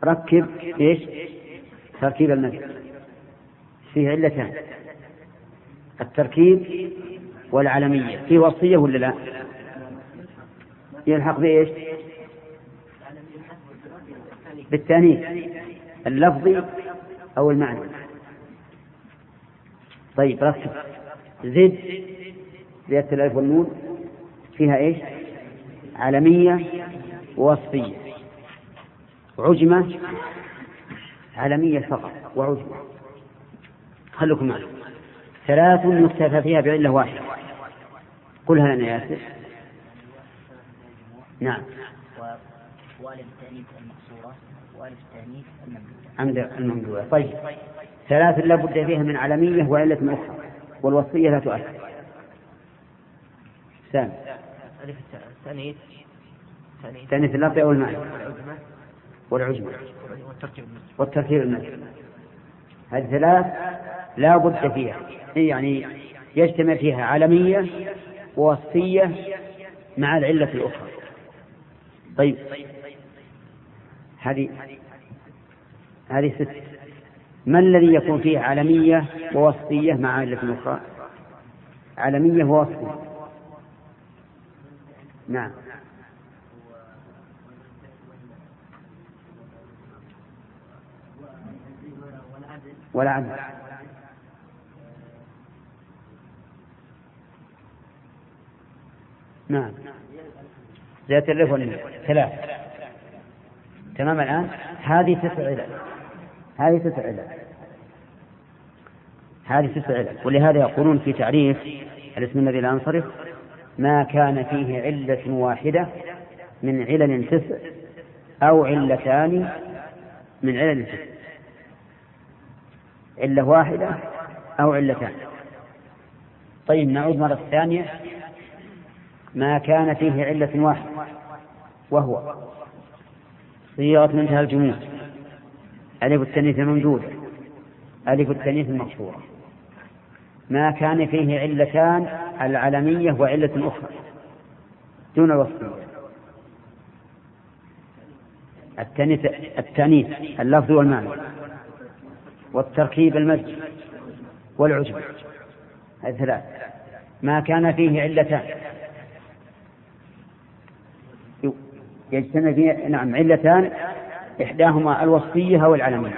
ركب إيش؟ تركيب المزج فيه علتان، التركيب والعلمية. فيه وصية ولا لا؟ يلحق بإيش؟ بالتانيث اللفظي أو المعنى. طيب ركب زد زيادة الألف والنون فيها إيش؟ علمية ووصفية. عجمة علمية فقط وعجمة. خلكم معلوم. ثلاث يكتفى فيها بعلة واحدة. قلها لنا ياسر. نعم. والف التأنيث المقصورة والف التأنيث الممدودة. طيب ثلاث لا بد فيها من علمية وعلة أخرى، والوصية لا تؤثر. سام. ألف التأنيث تأنيث اللفظ أو المعنى والعجمة والتركيب المزج. هذه ثلاث لا بد فيها، يعني يجتمع فيها علمية ووصية مع العلة الأخرى. طيب هذه ست. ما الذي يكون فيه علمية ووصية مع علة أخرى؟ علمية ووصية. نعم. والعدل. نعم. زيادة الألف والنون ثلاث. تمام. الآن هذه تسع علل. ولهذا يقولون في تعريف الاسم الذي لا ينصرف: ما كان فيه علة واحدة من علل تسع أو علتان من علل تسع. علة واحدة أو علتان. طيب نعود مرة ثانية. ما كان فيه علة واحدة وهو صيغة منتهى الجموع، ألف التأنيث الممدودة، ألف التأنيث المقصورة. ما كان فيه علتان العلمية وعلة أخرى دون الوصفية. التأنيث اللفظ والمعنى والتركيب المزج والعجمة. هذه ثلاث. ما كان فيه علتان يجتمع فيه نعم علتان، إحداهما الوصفية أو العلمية.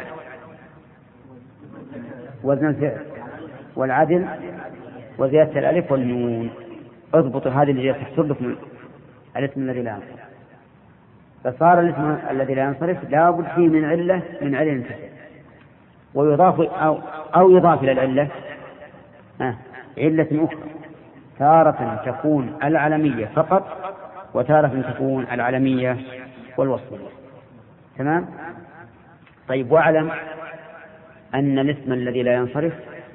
وزن الفعل والعدل وزيادة الألف والنون. اضبطوا هذه اللي تحصل لكم الاسم الذي لا ينصرف. فصار الاسم الذي لا ينصرف لا بد فيه من علة ويضاف أو يضاف إلى العلة علة أخرى. تارة تكون العلمية فقط، وتارة تكون العلمية والوصفية. تمام. طيب واعلم أن الاسم الذي لا ينصرف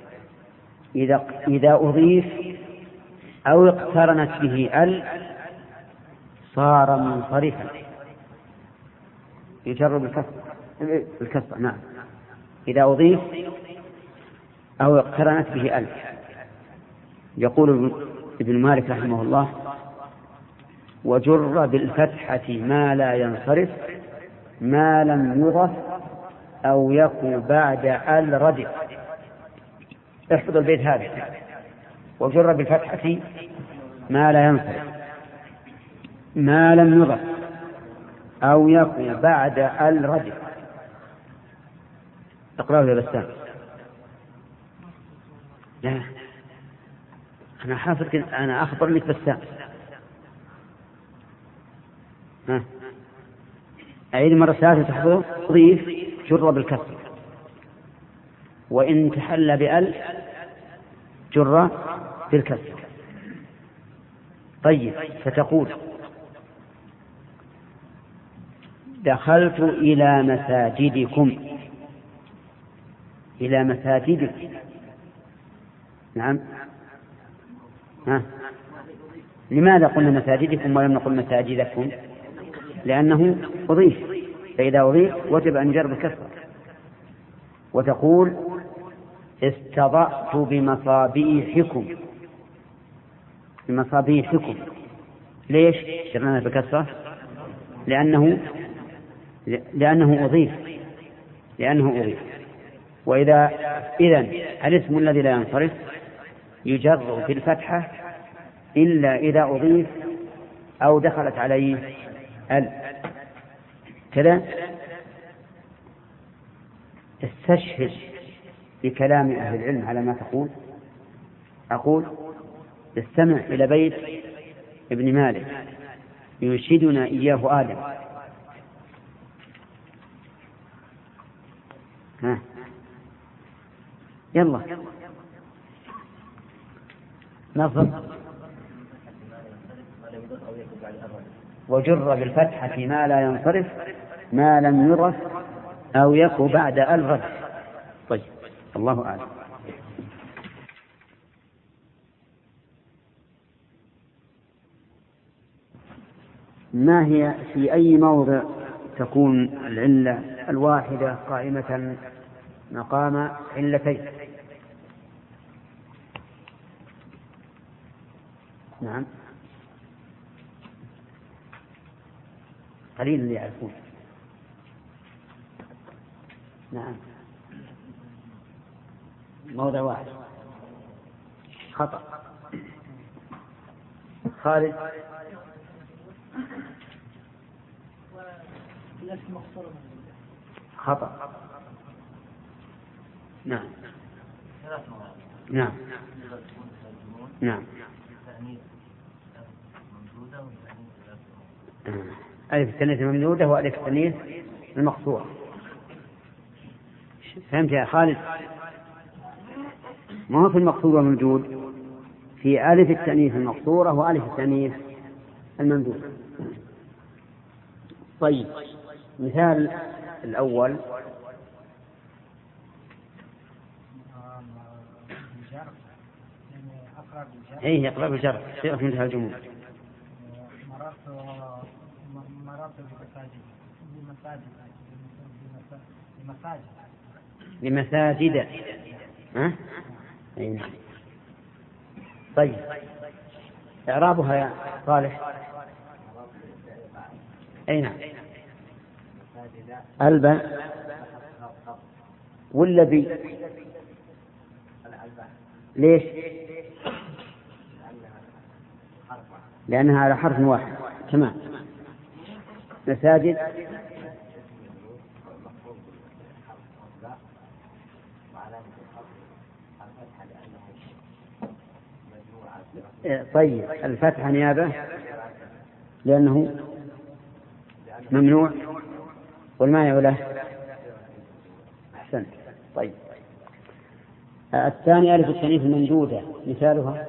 إذا أضيف أو اقترنت به ال صار منصرفا، يجر بالكسر. نعم. إذا أضيف أو اقترنت به ال. يقول ابن مالك رحمه الله: وجر بالفتحة ما لا ينصرف ما لم يضف أو يكن بعد ال ردف. احفظ البيت هذا: وجر بالفتحة ما لا ينصرف ما لم يضف أو يكن بعد ال ردف. اقرأه يا بسام. لا أنا حافظ، أنا أخبر لك بسام. أعيد مرة ثالثة تحفظه. ضيف جر بالكسر، وإن تحل بأل جر بالكسر. طيب فتقول: دخلت إلى مساجدكم. إلى مساجدكم. نعم. لماذا قلنا مساجدكم ولم نقل مساجدكم؟ لأنه أضيف، فإذا أضيف وجب أن يجر بالكسر. وتقول: استضأت بمصابيحكم. بمصابيحكم. ليش جرنا بالكسرة؟ لأنه لأنه أضيف. وإذا إذن الاسم الذي لا ينصرف يجر بالفتحة إلا إذا أضيف أو دخلت عليه كذا. استشهد بكلام أهل العلم على ما تقول. أقول استمع إلى بيت ابن مالك ينشدنا إياه آدم. يلا نصب وجر بالفتحة ما لا ينصرف ما لم يرف أو يكو بعد الرف. طيب الله أعلم. ما هي في أي موضع تكون العلة الواحدة قائمة مقام علتين؟ نعم قليل اللي يعرفون. نعم موضع واحد خطأ. خالد خطأ. نعم نعم نعم ألف التأنيث الممدودة وألف التأنيث المقصورة. فهمت يا خالد؟ ما هو في المقصور والممدود، في ألف التأنيث المقصورة وألف التأنيث الممدودة. طيب مثال الأول أي يقرأ بالجر صيغة منتهى الجموع. مررت لمساجد. طيب إعرابها يا صالح. أي نعم الباء ولا بي؟ ليش؟ لأنها على حرف واحد. تمام. مساجد طيب الفتحة نيابة لأنه ممنوع والمانع له. أحسنت. طيب الثاني ألف التأنيث الممدودة مثالها.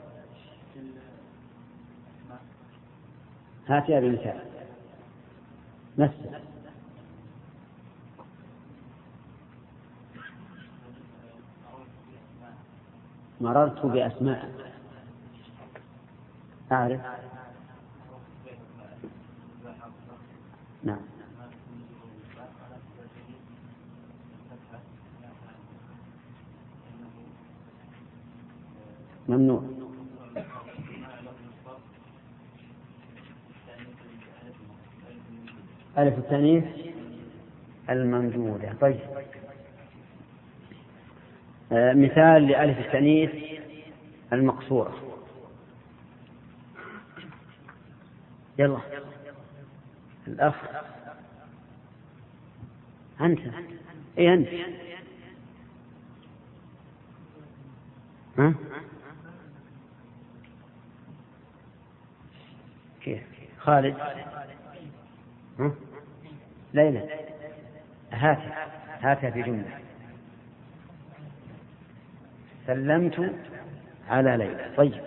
هات يا بمثال نفسه. مررت بأسماء. أعرف. نعم ممنوع. ألف التأنيث الممدودة. طيب مثال لألف التأنيث المقصورة. يلا الأخ أنت. إيه أنت؟ ها؟ كيف؟ خالد؟ ها؟ ليلى. هاتها في جملة. سلمت على ليلى. طيب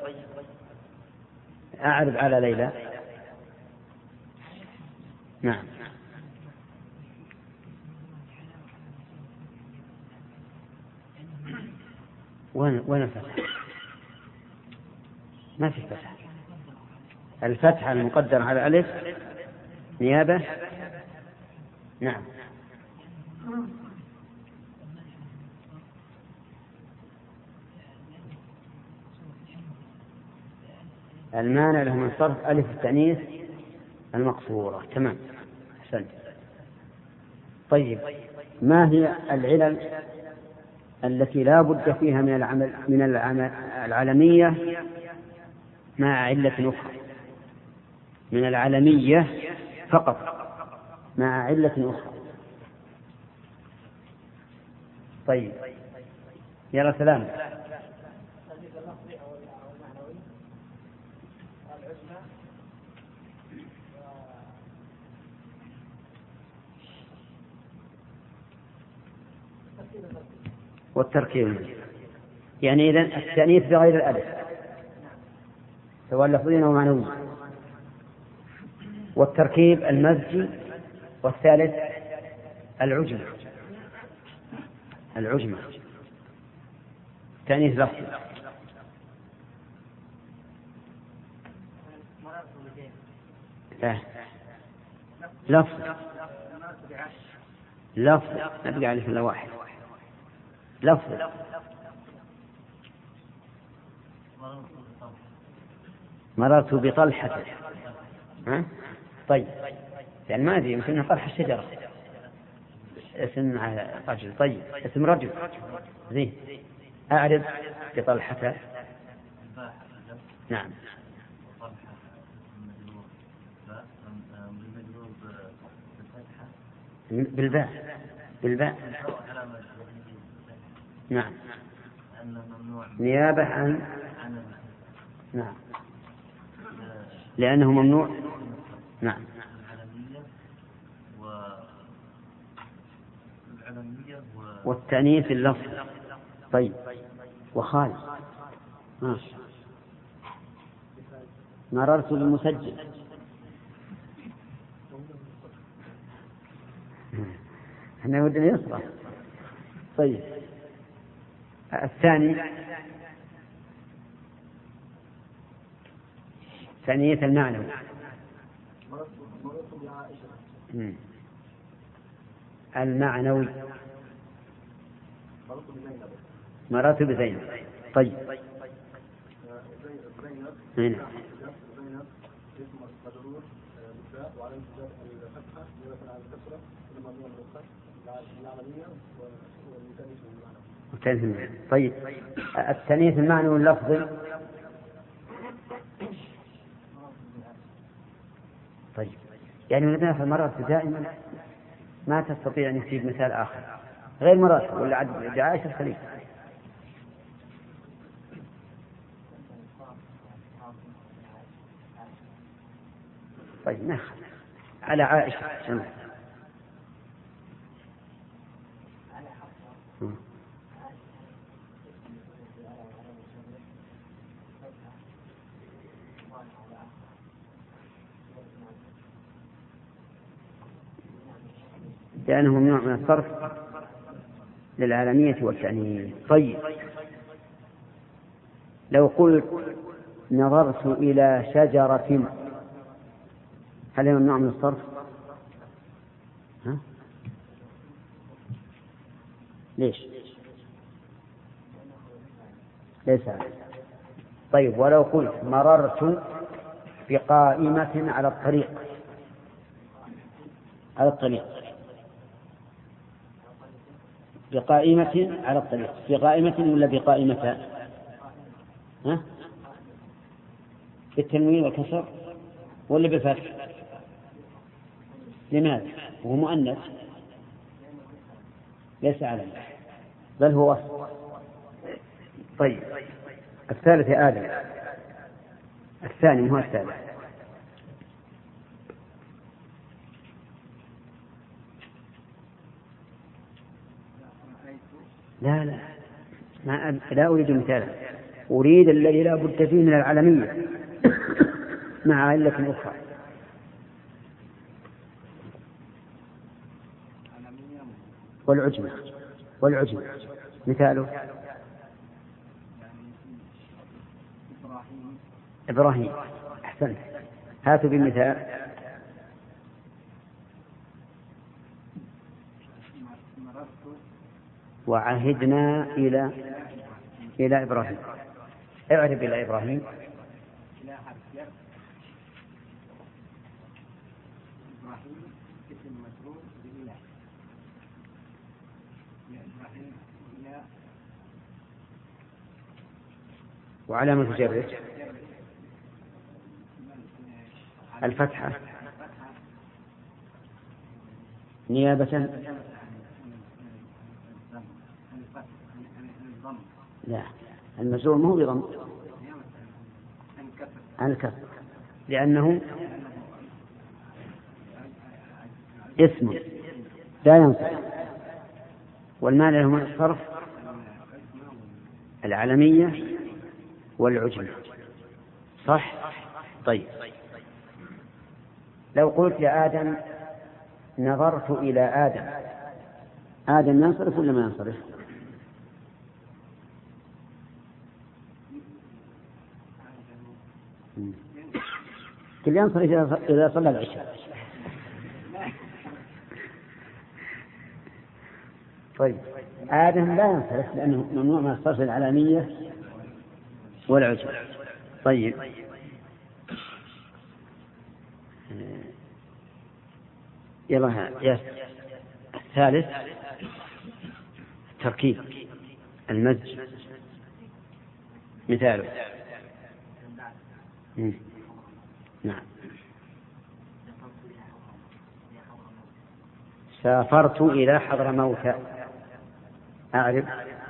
أعرض على ليلى. نعم وين الفتح؟ ما في فتح. الفتحة المقدر على ألف نيابة. نعم المانع له من صرف ألف التأنيث المقصورة. تمام. أحسنت. طيب، ما هي العلل التي لا بد فيها من العلمية مع علة أخرى؟ من العلمية فقط مع علة أخرى. طيب، يلا سلام. والتركيب، يعني إذن التأنيث بغير الألف سواء لفظي أو معنوي. والتركيب المزج. والثالث العجمة. تأنيث لفظي. لفظ نبقى عليه إلا واحد. لفظ. مررت بطلحة. طيب، يعني ما أدري يمكن طرح الشجرة اسم رجل. طيب، اسم رجل زين. أعرف بطلحة. نعم. بالباء. نعم. نيابة عن. نعم، لأنه ممنوع. نعم. والتأنيث اللفظ. طيب، وخال. مررت بالمسجل. احنا ودنا يسرى. طيب، الثاني ثانية المعنى. المعنوي. مررت بزينب. طيب. هنا. طيب، التأنيث المعنوي اللفظي. طيب، يعني مثلا في المرأة دائما ما تستطيع أن تجيب مثال آخر غير مرأة ولا عائشة الخليفة. طيب، ناخذ على عائشة. لأنه ممنوع من الصرف للعالمية والتأنيث. طيب، لو قلت نظرت إلى شجرة، هل هي ممنوع من الصرف؟ ليش؟ ليس. طيب، ولو قلت مررت بقائمة على الطريق. بقائمة على الطريق. بقائمة ولا بقائمة؟ بالتنوين والكسر ولا بالفتح؟ لماذا؟ وهو مؤنث ليس علم، بل هو وصف. طيب، الثالث يا آدم. الثاني هو الثالث. لا أريد مثالا، أريد الذي لا بد فيه من العلمية مع علة أخرى. والعجمة مثاله إبراهيم. أحسنت، هاتوا بمثال. وعهدنا إلى إبراهيم. اعرف إلى إبراهيم. وعلامة جره الفتحة نيابة لا المجرور مو بضم عن الكسر لأنه اسم لا ينصرف والمانع من الصرف العلمية والعجمة صح. طيب لو قلت يا آدم نظرت إلى آدم ينصرف ولا ما ينصرف؟ كل ينصرف إذا صلى العشاء. طيب آدم لا ينصرف لأنه ممنوع من الصرف العلامية والعجمة. طيب يلا الثالث تركيب المزج مثاله نعم سافرت إلى حضرموت أعرف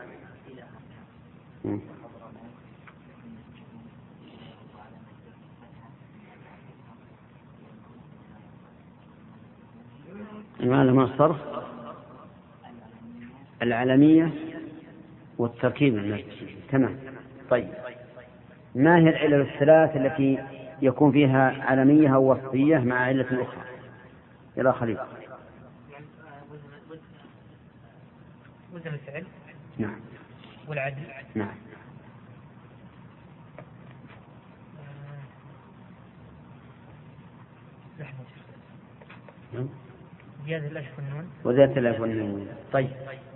ما الصرف العلمية والتركيب المزجي تمام. طيب ما هي العلل الثلاث التي يكون فيها علمية أو وصفية مع علة أخرى؟ يلا خليل. وزن الفعل نعم والعدل نعم زيادة الألف والنون وزيادة الألف والنون. طيب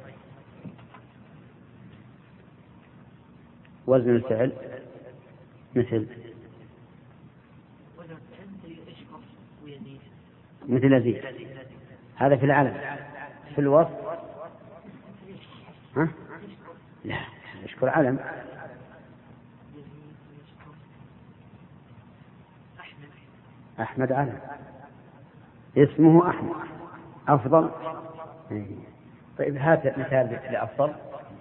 وزن الفعل مثل يزيد هذا في العلم. في الوصف ها؟ لا يشكر علم. أحمد علم اسمه أحمد أفضل. طيب هات مثال لأفضل.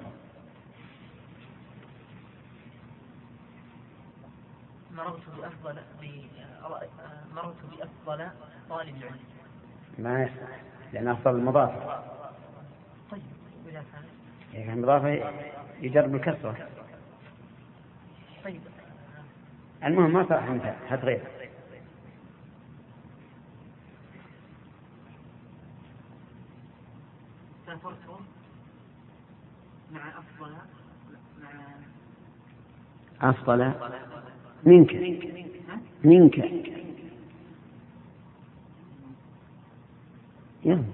مررت بأفضل طالب العلم. ما يصح لأن أفضل المضافة. طيب إذا كان المضافة يجرب الكسرة. طيب المهم ما صح مثال هات غير. سافرت مع أفضل منك يلا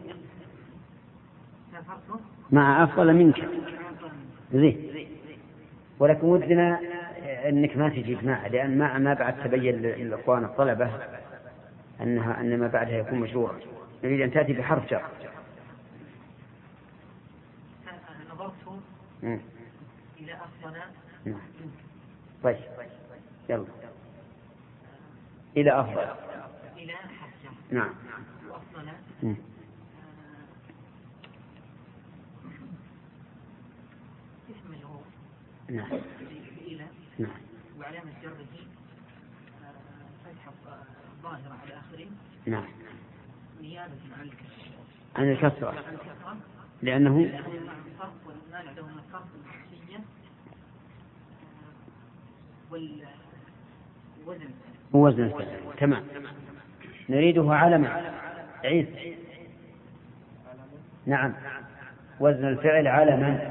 مع أفضل منك زين. ولكن ودنا أنك ما تجيب مع لأن ما بعد تبين للإخوان الطلبة أن ما بعدها يكون مشروع. نريد أن تأتي بحرف جر. نظرت إلى أفضل. طيب يلا إلى أفضل إلى حرف جر. نعم وأفضل اسم الهو. نعم إلى نعم وعلامة جره فتحة ظاهرة على آخره. نعم نيابة عن الكسرة. عن الكسرة لأنه الصرف والمانع له من الصرف الحسية ووزن الفعل. تمام. نريده علما عيسى. نعم وزن الفعل علما.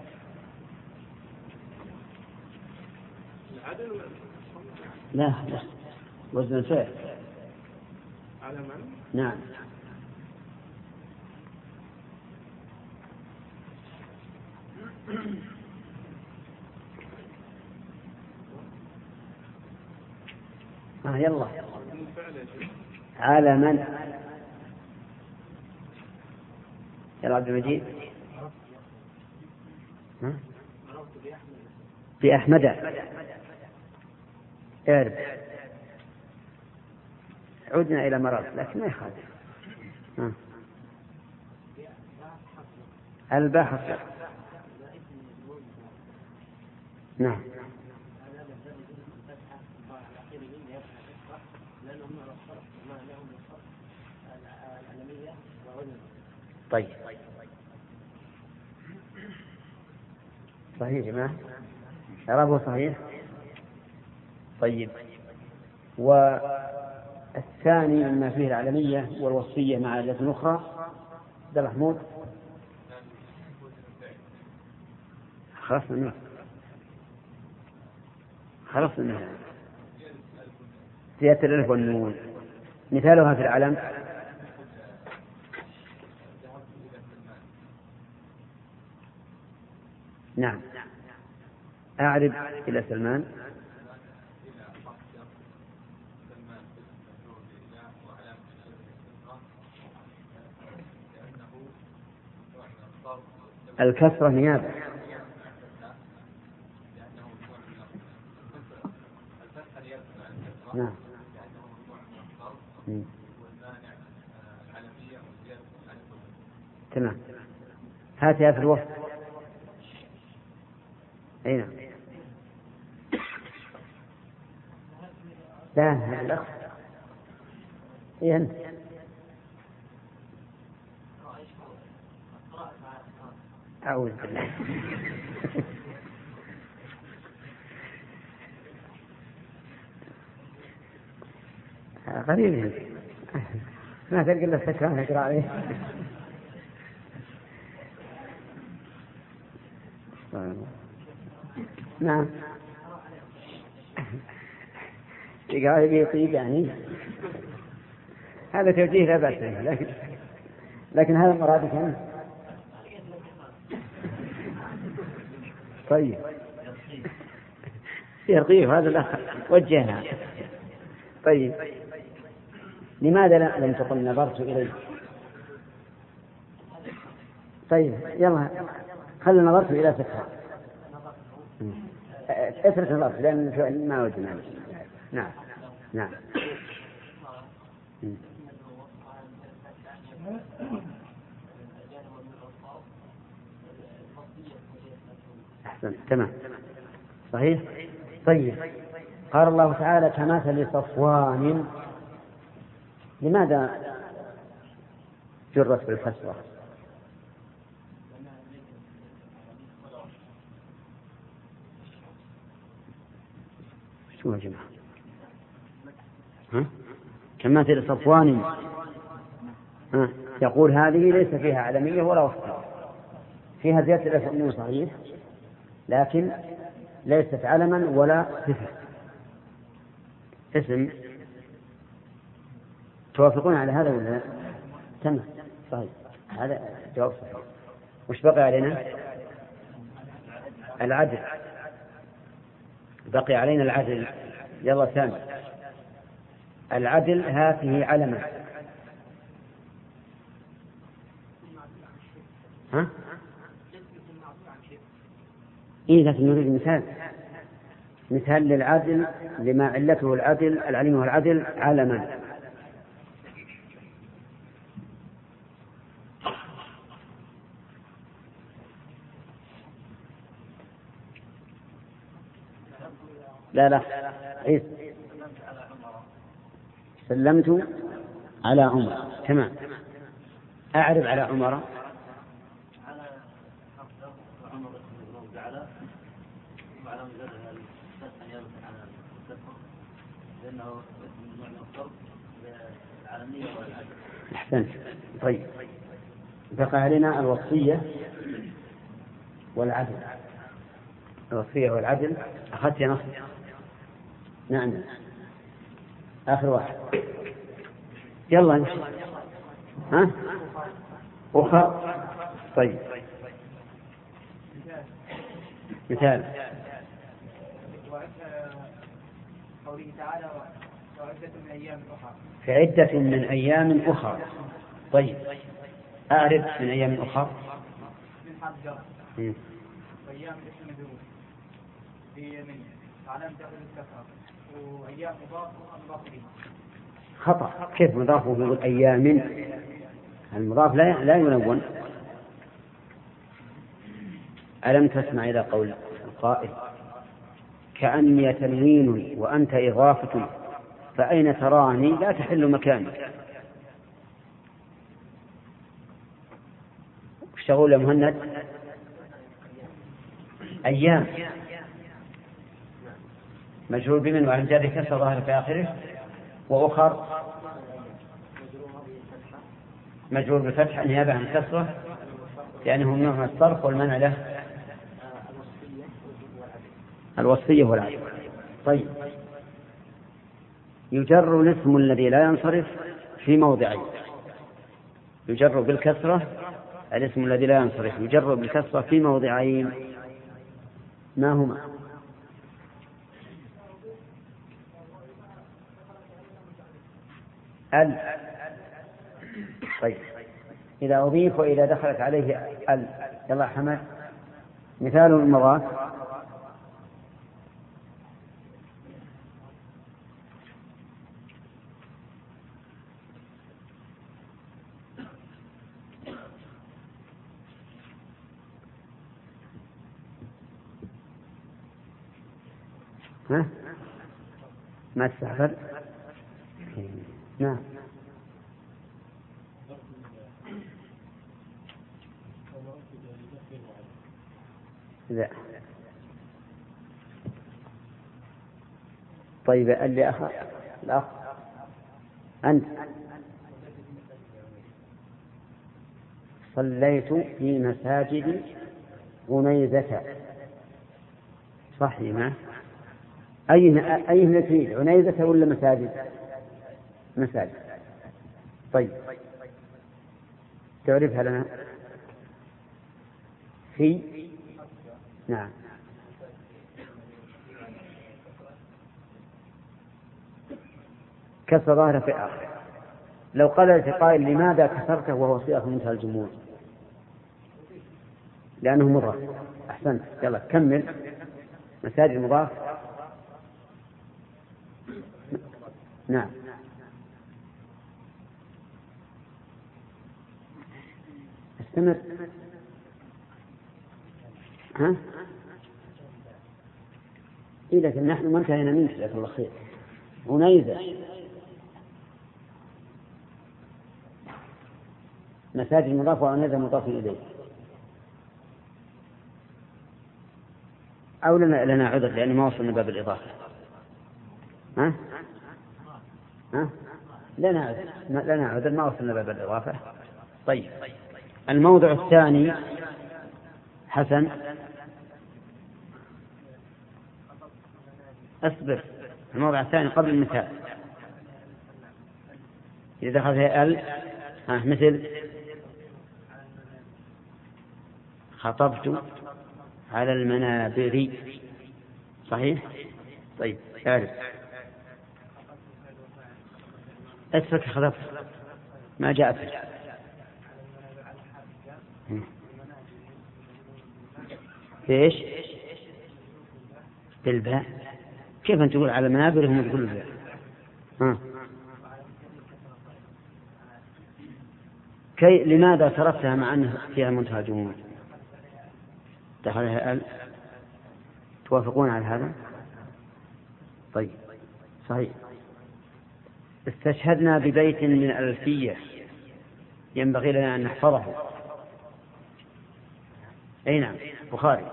لا وزن الفعل علما. نعم يلا علما. يلا عبد المجيد بأحمد اعرف. عدنا إلى مرض لكن ما يخالف. الباحث. نعم. طيب صحيح يا جماعة، إعرابه صحيح. طيب، والثاني مما فيه العلمية والوصفية مع علة أخرى. ده محمود خلاص منها زيادة الألف والنون. مثالها في العلم نعم. أعرب إلى سلمان. الكسرة نيابة. نعم. تمام. هاتها في الوقت. أي نعم. لا هذا الأخ. إيه أنت. أعوذ بالله. غريب ما تلقى إلا السكران يقرأ عليه. نعم. يقرأ يطيب يعني هذا توجيه لا بأس به، لكن هذا مرادك أنت. طيب يرقيه هذا الأخ وجهنا. طيب لماذا لم تقل نظرت إليه؟ طيب يلا خلي نظرت إلى فكرة. اترك نظرت لأن ما وجدنا. نعم نعم. أحسن تمام صحيح. طيب قال الله تعالى كمثل صفوان. لماذا جرت بالكسرة؟ شو يا جماعة؟ كمثل صفوان. يقول هذه ليس فيها علمية ولا وصفية، فيها زيادة الألف والنون صحيح، لكن ليست علما ولا صفة. اسم. توافقون على هذا ولا لا؟ تمام صحيح، هذا جواب صحيح. وش بقي علينا؟ العدل. بقي علينا العدل. يلا سامي. العدل هاته علما. إيه لكن نريد مثال للعدل لما علته العدل العلم والعدل علما. لا عيسى. سلمت على عمر. تمام. أعرف على عمر. أحسنت. طيب بقى علينا الوصية والعدل. الوصية والعدل أخذت يا نصر. نعم آخر واحد. يلا نمشي. أخر. طيب مثال قوله تعالى وعدة من أيام أخرى. في عدة من أيام أخرى. طيب أعرف من أيام أخرى. من حرف جر. طيب أيام اسم مجرور في من علامة تأخذ الكسرة وأيام مضاف إليه. خطأ. كيف مضاف يقول أيام؟ المضاف لا ينون. ألم تسمع إلى قول القائل كأني تنوين وأنت إضافة فأين تراني لا تحل مكاني. اشتغل يا مهند. أيام مجهول بمن وعن جر كسر ظاهر في آخره، وأخر مجهول بالفتح نيابة عن كسره لأنه ممنوع من الصرف والمنع له الوصفية والعدل. طيب، يجر الاسم الذي لا ينصرف في موضعين. يجر بالكسرة الاسم الذي لا ينصرف يجر بالكسرة في موضعين، ما هما؟ ال. طيب، إذا أضيف وإذا دخلت عليه ال. يلا حمد، مثال المضاف ما تستحفل. نعم. لا. طيب، اللي الأخ أنت صليت في مساجد عنيزة. صحيح. ما أي نتيجة عنيزة ولا مساجد؟ مساجد. طيب، تعرفها لنا؟ في. نعم. كسر ظاهر في آخر. لو قال قائل لماذا كسرته وهو صيغة منتهى الجمهور؟ لأنه مضاف. أحسنت. يلا كمل. مساجد مضاف. نعم. استمر. ها؟ لكن نحن ما انتهينا منك جزاك الله خير. عنيزة مساجد مضاف وعنيزة مضاف إليه. أو لنا عذر لأن ما وصلنا باب الإضافة. ها؟ لنا عذر ما وصلنا باب الإضافة. طيب، الموضع الثاني حسن. أصبر. الموضع الثاني قبل المثال إذا دخل فيها ال. مثل خطبت على المنابر. صحيح. طيب، تعرف أسفك خطبت ما جاء فيه. ايش؟ بالباء. كيف أنت تقول على المنابر هم تقول بالباء؟ لماذا صرفتها مع أنها فيها منتهى الجمهور؟ دخلها ال. توافقون على هذا؟ طيب، صحيح. استشهدنا ببيت من الألفية ينبغي لنا أن نحفظه. أي نعم، بخاري.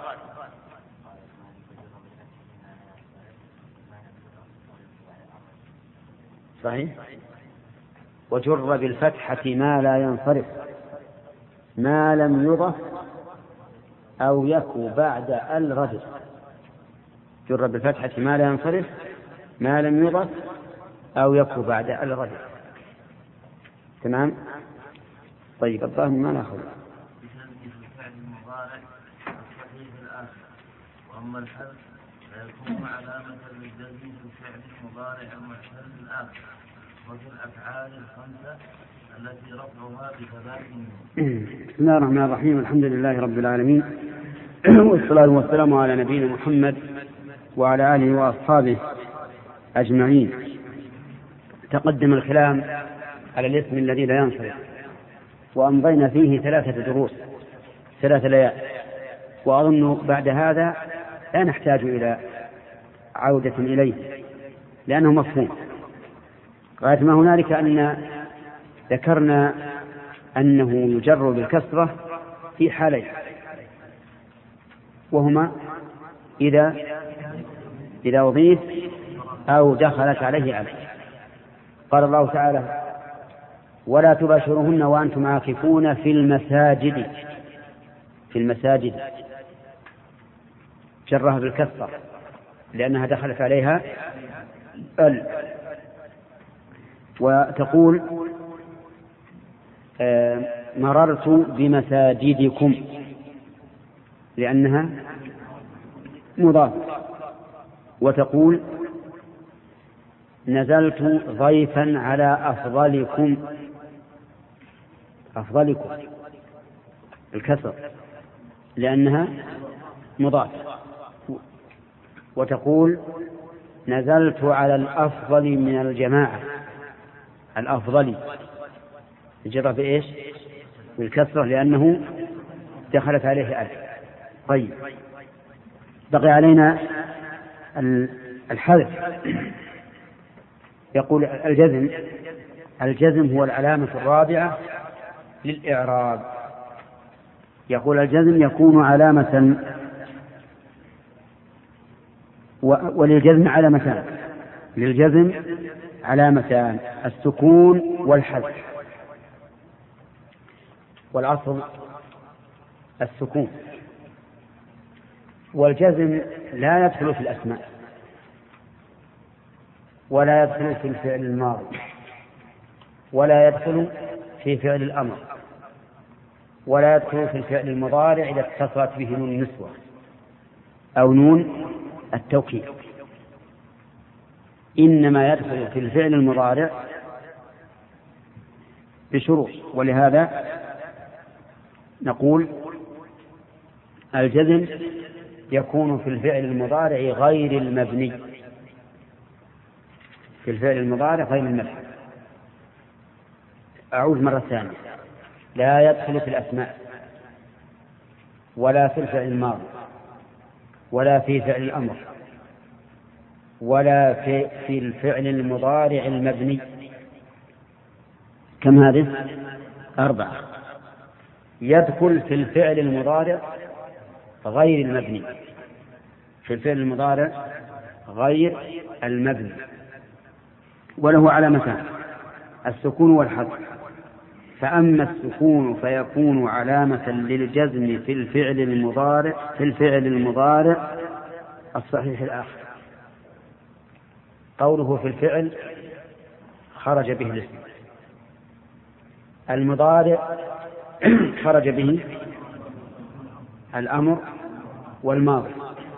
صحيح. وجر بالفتحة ما لا ينصرف ما لم يضف أو يكو بعد الرجل. جر بالفتحة ما لا ينصرف ما لم يضف أو يكو بعد الرجل. تمام. طيب، الظاهر ما نأخذ. وأما الحذف فيكون علامة للجزم في الفعل المضارع المحتل الآخر وفي الأفعال الخمسة التي رفعها بثبات. بسم الله الرحمن الرحيم. الحمد لله رب العالمين والصلاة والسلام على نبينا محمد وعلى آله وأصحابه أجمعين. تقدم الكلام على الاسم الذي لا ينصرف، وأمضينا فيه 3 دروس 3 ليال، وأظن بعد هذا لا نحتاج إلى عودة إليه لأنه مفهوم. غاية ما هنالك أن ذكرنا أنه يجر بالكسرة في حالين، وهما إذا أضيف أو دخلت عليه ألف. قال الله تعالى: ولا تباشرهن وأنتم عاكفون في المساجد جرها بالكسرة لأنها دخلت عليها ال. وتقول مررت بمساجدكم لأنها مضاف. وتقول نزلت ضيفا على أفضلكم الكسر لأنها مضاف. وتقول نزلت على الأفضل من الجماعة، الأفضل جرى بإيش؟ بالكسرة لأنه دخلت عليه ألف. طيب، بقي علينا الحذف. يقول الجزم هو العلامة الرابعة للإعراب. يقول الجزم يكون علامة، وللجزم علامتان. للجزم علامتان: السكون والحذف. والأصل السكون. والجزم لا يدخل في الأسماء، ولا يدخل في الفعل الماضي، ولا يدخل في فعل الأمر، ولا يدخل في الفعل المضارع إذا اتصلت به نون النسوة أو نون التوكيد. إنما يدخل في الفعل المضارع بشروط. ولهذا نقول الجزم يكون في الفعل المضارع غير المبني. في الفعل المضارع غير المبني. أعود مرة ثانية: لا يدخل في الأسماء، ولا في الفعل الماضي، ولا في فعل الأمر، ولا في الفعل المضارع المبني. كم هذه؟ 4. يدخل في الفعل المضارع غير المبني. في الفعل المضارع غير المبني، وله علامتان: السكون والحذف. فأما السكون فيكون علامة للجزم في الفعل المضارع الصحيح الآخر. قوله في الفعل خرج به الاسم، المضارع خرج به الأمر والماضي،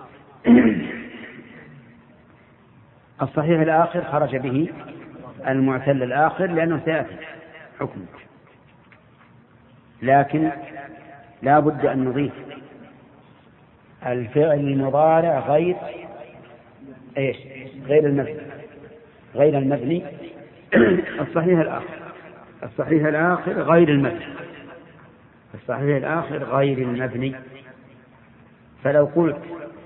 الصحيح الآخر خرج به المعتل الآخر لأنه سيأتي حكم. لكن لا بد أن نضيف الفعل المضارع غير المبني الصحيح الآخر غير المبني. فلو قلت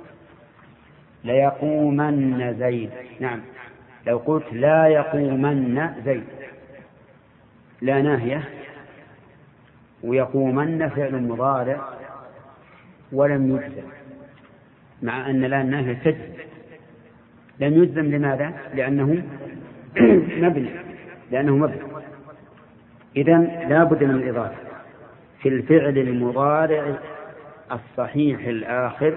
ليقومن زيد، نعم، لو قلت لا يقومن زيد، لا ناهية، ويقومن فعل مضارع ولم يجزم، مع أن لا ناهية تجزم. لم يجزم لماذا؟ لأنه مبني. إذن لا بد من الإضافة في الفعل المضارع الصحيح الآخر،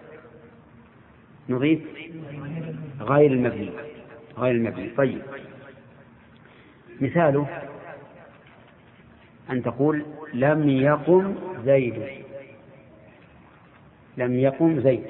نضيف غير المبني. طيب، مثاله أن تقول لم يقم زيد.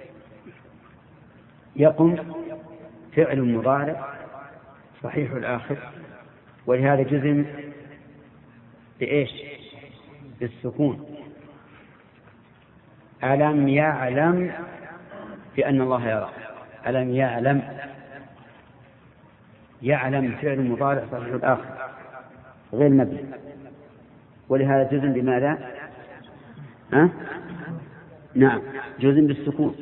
يقم فعل مضارع صحيح الآخر، ولهذا جزم بإيش؟ بالسكون. ألم يعلم بأن الله يرى. ألم يعلم، يعلم فعل مضارع صحيح الآخر غير مبني، ولهذا جزم بماذا؟ نعم، جزم بالسكون.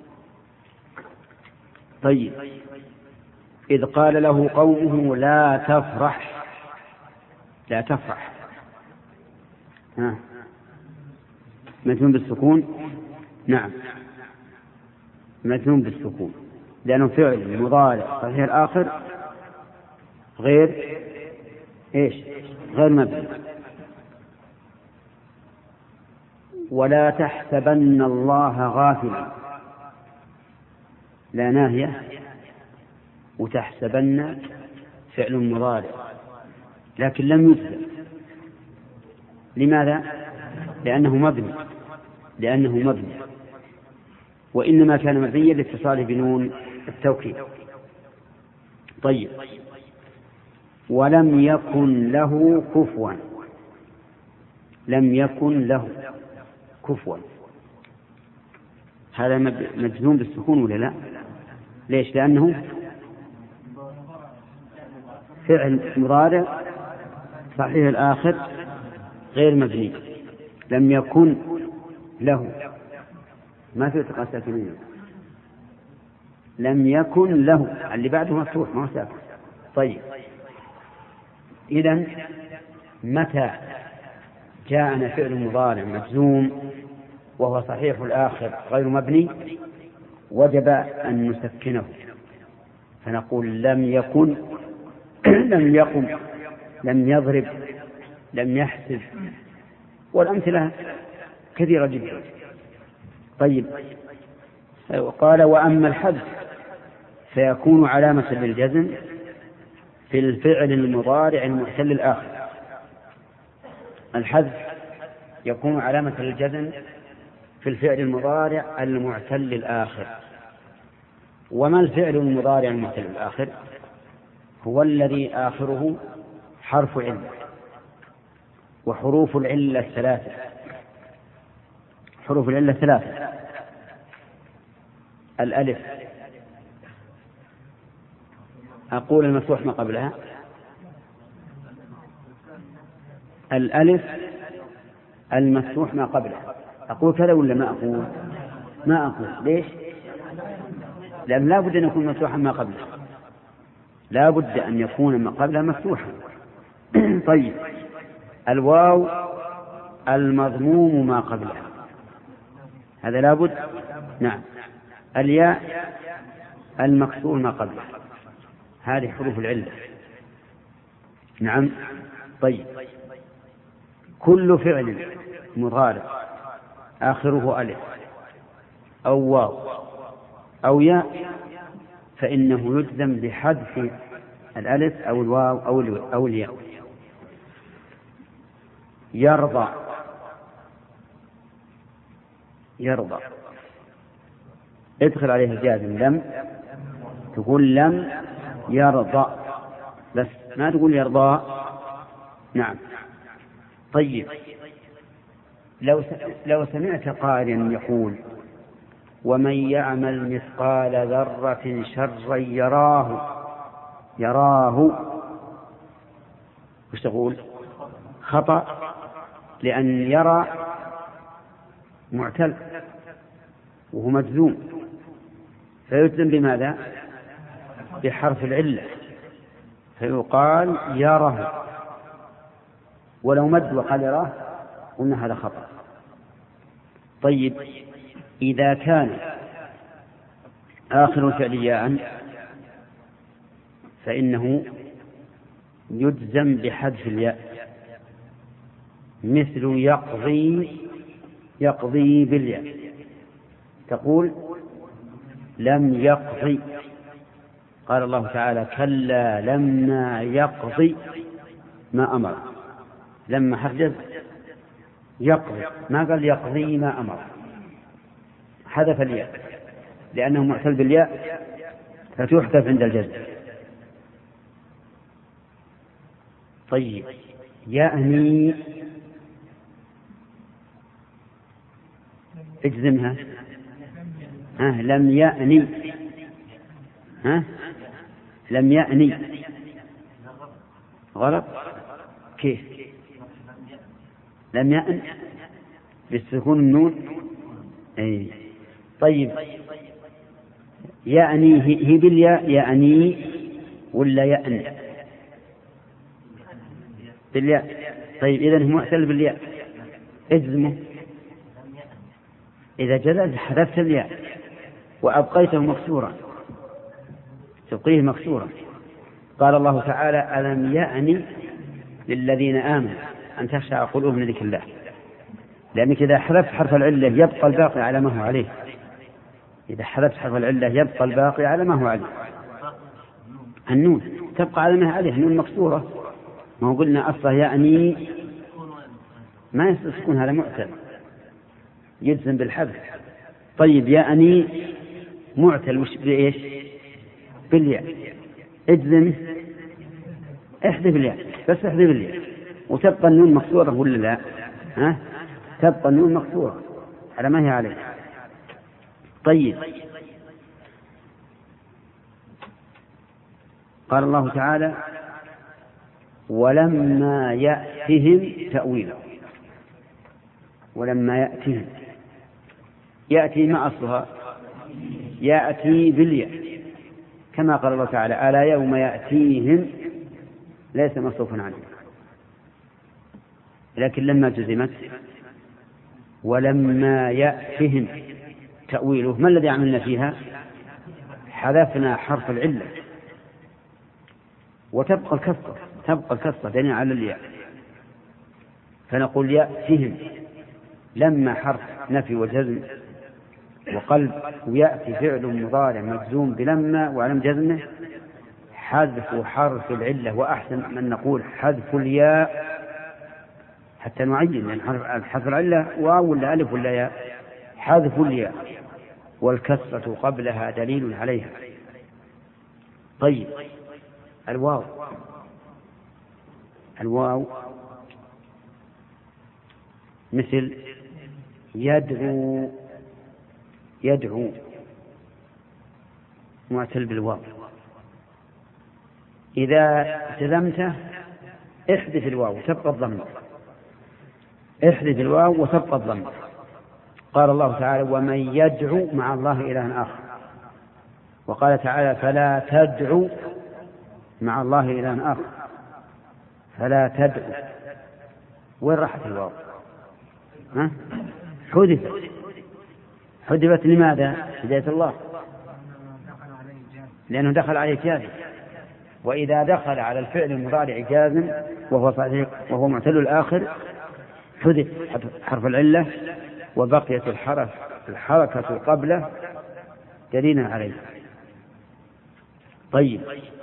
طيب، إذ قال له قومه لا تفرح، لا تفرح، مجزوم بالسكون. نعم، مجزوم بالسكون لأنه فعل مضارع صحيح الآخر غير إيش؟ غير مبني. ولا تحسبن الله غافلا، لا ناهية، وتحسبن فعل مضارع لكن لم يجزم. لماذا؟ لأنه مبني، وإنما كان مبنيا لاتصاله بنون التوكيد. طيب، ولم يكن له كفوا، لم يكن له كفوا، هذا مجزوم بالسكون ولا لا؟ ليش؟ لأنه فعل مضارع صحيح الآخر غير مبني. لم يكن له، ما في التقاء ساكنين، لم يكن له، اللي بعده مفتوح ما هو ساكن. طيب، إذن متى جاءنا فعل مضارع مجزوم وهو صحيح الآخر غير مبني وجب أن نسكنه، فنقول لم يكن، لم يقم، لم يضرب، لم يحسب، والأمثلة كثيرة جدا. طيب، قال وأما الحذف فيكون علامة للجزم في الفعل المضارع المعتل الآخر. الحذف يكون علامة للجزم في الفعل المضارع المعتل الآخر. وما الفعل المضارع المعتل الآخر؟ هو الذي آخره حرف علة، وحروف العلة ثلاثة. حروف العلة ثلاثة: الألف، أقول المفتوح ما قبلها، الألف المفتوح ما قبلها. أقول كذا ولا ما أقول؟ ما أقول. ليش؟ لأن لا بد أن يكون مفتوحا ما قبله، لا بد أن يكون ما قبله مفتوحا. طيب، الواو المضموم ما قبلها، هذا لا بد. نعم، الياء المكسور ما قبلها، هذه حروف العلة. نعم. طيب، كل فعل مضارع آخره ألف أو واو أو ياء فإنه يجزم بحذف الألف أو الواو أو الياء. يرضى، يرضى ادخل عليه الجازم لم، تقول لم يرضى بس، ما تقول يرضى. نعم. طيب، لو سمعت قائلا يقول ومن يعمل مثقال ذرة شرا يراه، وش تقول؟ خطأ، لأن يرى معتل وهو مجزوم، فيجزم بماذا؟ بحرف العلة، فيقال يراه. ولو مد وقال يراه قلنا هذا خطأ. طيب، إذا كان آخر الفعل ياء فإنه يجزم بحذف الياء، مثل يقضي بالياء، تقول لم يقضي. قال الله تعالى كلا لما يقضي ما أمر، لما حفظ يقضي، ما قال يقضي ما أمر، حذف الياء لأنه معتل بالياء فتحذف عند الجزم. طيب، يأني اجزمها. لم يأني. لم يأني غلط. كيف؟ لم يأن بالسكون النون. طيب يأني هي بالياء يأني ولا يأن؟ بالياء. طيب إذن هو معتل بالياء، اجزمه. إذا جلس حذفت الياء وأبقيته مكسورا، تبقيه مكسورا. قال الله تعالى ألم يأن للذين آمنوا أن تخشع قلوبهم لذكر الله، لأنك إذا حذفت حرف العلة يبقى الباقي على ما هو عليه. إذا حذفت حرف العلة يبقى الباقي على ما هو عليه. النون تبقى على ما هو عليه، النون مكسورة. ما هو قلنا أصله يعني ما يستسكون، هذا معتل يجزم بالحذف. طيب يعني معتل مش بإيش؟ بالياء. اجزم احذف الياء، بس احذف الياء وتبقى النون مكسورة ولا لا؟ تبقى النون مكسورة على ما هي عليه. طيب قال الله تعالى ولما يأتهم تأويله. ولما يأتهم، يأتي ما أصلها؟ يأتي بالياء، كما قال الله تعالى ألا يوم يأتيهم ليس مصروفا عنه. لكن لما جزمت ولما يأتهم تأويله، ما الذي عملنا فيها؟ حذفنا حرف العلة وتبقى الكسرة، تبقى الكسرة دليل على الياء، فنقول يأتهم لما حرف نفي وجزم وقلب، ويأتي فعل مضارع مجزوم بلما وعلم جزمه حذف حرف العلة، وأحسن من نقول حذف الياء حتى نعين، لأن حرف العلة واو ولا ألف ولا ياء؟ حذف الياء، والكسرة قبلها دليل عليها. طيب الواو مثل يدعو معتل بالواو. إذا التزمته احذف الواو وتبقى الضمة، احذف الواو وتبقى الضمة. قال الله تعالى ومن يدعو مع الله إلها آخر، وقال تعالى فلا تدعو مع الله إلها آخر، فلا تدعو. وين راحت الواو؟ حذفت لماذا؟ هداية الله، لأنه دخل عليه جازم، وإذا دخل على الفعل المضارع جازم وهو صحيح وهو معتل الآخر حذف حرف العلة وبقيت الحركة قبله دليلا عليه. طيب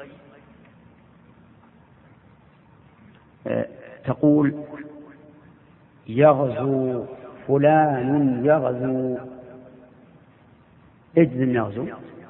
تقول يغزو فلان يغزو، اجزم يغزو.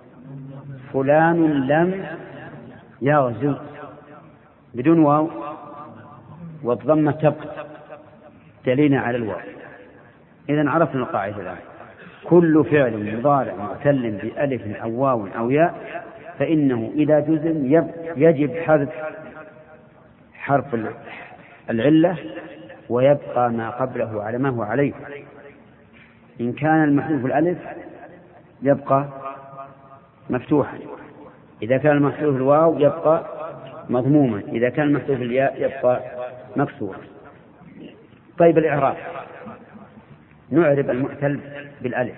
فلان لم يغزو بدون واو والضمة تبقى دليلا على الواو. إذن عرفنا القاعدة الآن: كل فعل مضارع معتل بألف أو واو أو ياء فإنه إذا جزم يجب حذف حرف العلة ويبقى ما قبله على ما هو عليه. إن كان المحذوف الألف يبقى مفتوحا، إذا كان المحذوف الواو يبقى مضموما، إذا كان المحذوف الياء يبقى مكسورا. طيب الإعراب، نعرب المعتل بالألف.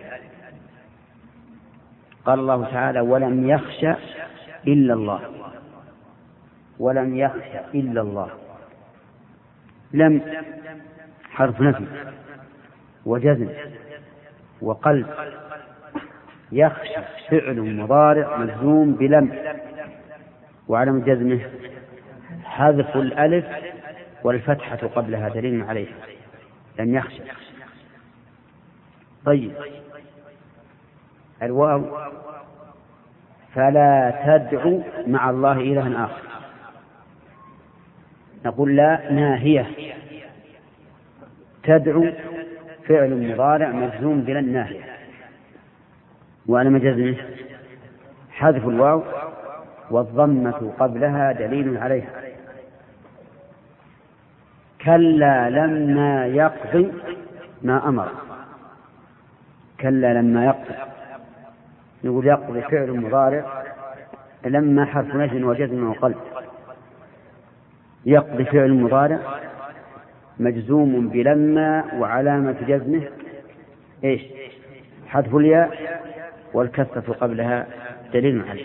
قال الله تعالى ولم يخش إلا الله، ولم يخش إلا الله. لم حرف نفي وجزم وقلب، يخشى فعل مضارع مجزوم بلم وعلم جزمه حذف الألف والفتحة قبلها دليل عليه، لم يخشى. طيب الواو فلا تدعو مع الله إلها آخر، نقول لا ناهية، تدعو فعل مضارع مجزوم بلا الناهية، وعلى جزمه حذف الواو والضمة قبلها دليل عليها. كلا لما يقضي ما أمر. كلا لما يقضي، نقول يقضي فعل مضارع، لما حرف نفي وجزم وقلب. يقضي فعل مضارع مجزوم بلما وعلامة جزمه ايش؟ حذف الياء والكسرة قبلها دليل عليه.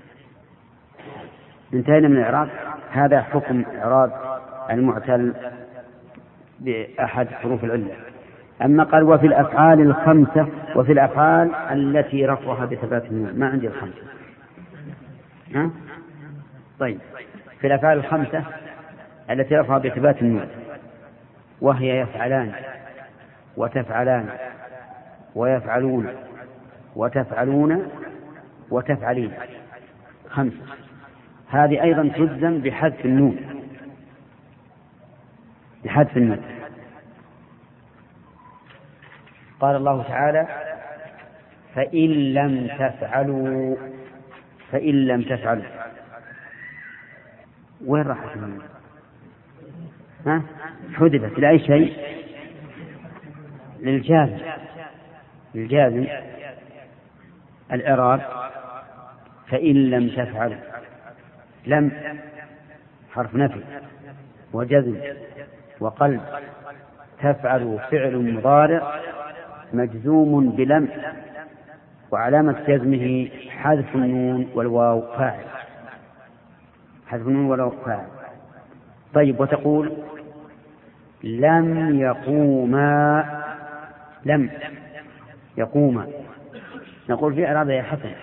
انتهينا من الإعراب. هذا حكم إعراب المعتل بأحد حروف العلة. أما قال وفي الأفعال الخمسة، وفي الأفعال التي رفعها بثبات النون، ما عندي الخمسة. ها؟ طيب، في الأفعال الخمسة التي رفعها بثبات النون، وهي يفعلان وتفعلان ويفعلون وتفعلون وتفعلين، خمسة. هذه أيضا تجزم بحذف النون، بحذف النون. قال الله تعالى فإن لم تفعلوا، فإن لم تفعلوا، وين راحت النون؟ ها؟ حذفت لأي شيء؟ للجازم. للجازم الإعراب فإن لم تفعلوا، لم حرف نفي وجزم وقلب، تفعل فعل مضارع مجزوم بلم وعلامة جزمه حذف النون والواو فاعل، حذف النون والواو فاعل. طيب، وتقول لم يقوما، لم يقوما، نقول في إعرابها يا حسن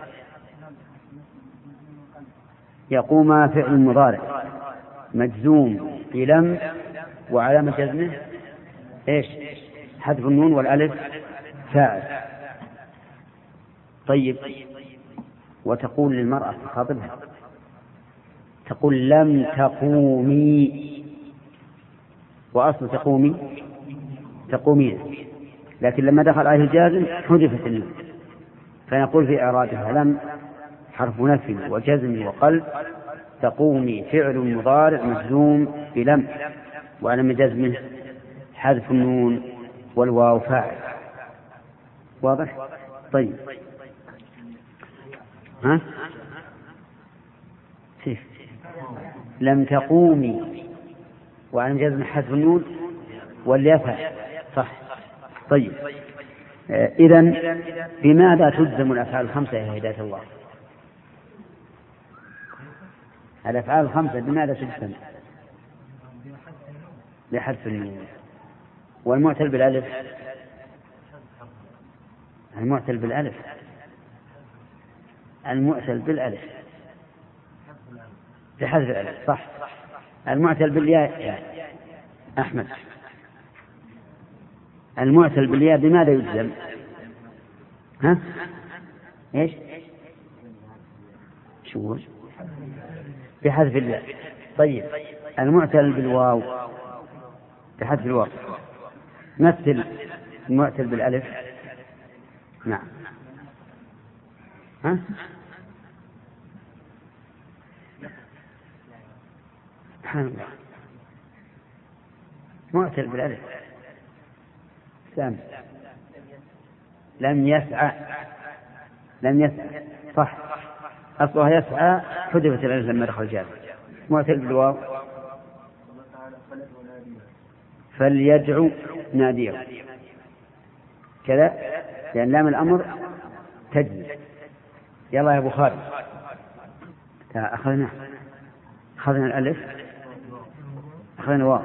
يقوما فعل مضارع مجزوم بلم وعلامة جزمه ايش؟ حذف النون والألف فاعل. طيب، وتقول للمرأة تخاطبها تقول لم تقومي، وأصل تقومي تقومين، لكن لما دخل عليه الجازم حذفت النون، فنقول في إعرابها لم حرف نفي وجزم وقلب، تقومي فعل مضارع مجزوم بلم وعلامة جزمه حذف النون والواو فاعل. واضح؟ طيب، ها؟ كيف؟ لم تقومي وعلامة جزمه حذف النون والياء، صح. طيب، إذن بماذا تجزم الأفعال الخمسة يا هداية الله؟ الأفعال الخمسة بماذا تجزم؟ بحذف النون. والمعتل بالألف؟ المعتل بالألف، المعتل بالألف بحذف الألف، صح. المعتل بالياء يا أحمد، المعتل بالياء بماذا يجزم؟ ها؟ ايش؟ شو؟ بحذف الياء. طيب، المعتل بالواو بحذف الواو. مثل المعتل بالألف. نعم. ها؟ سبحان الله، معتل بالألف. سام. لم يسعى، لم يسعى، صح. أصلها يسعى، حذفت الألف لما دخل الجازم. معتل بالواو فليدعو ناديه كذا، لأن لام الأمر تجزم. يلا يا أبو خالد، أخذنا الألف، أخذنا الواو،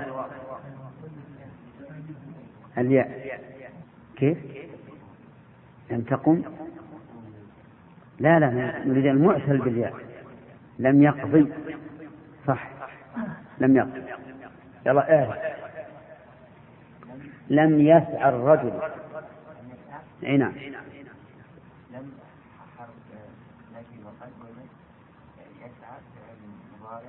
الياء. كيف؟ لم تقم، لا نريد المعتل بالياء. لم يقضي، صح، لم يقضي. يلا لم يسعى الرجل. اي نعم. لم حرف نفي وقلب يسعى مضارع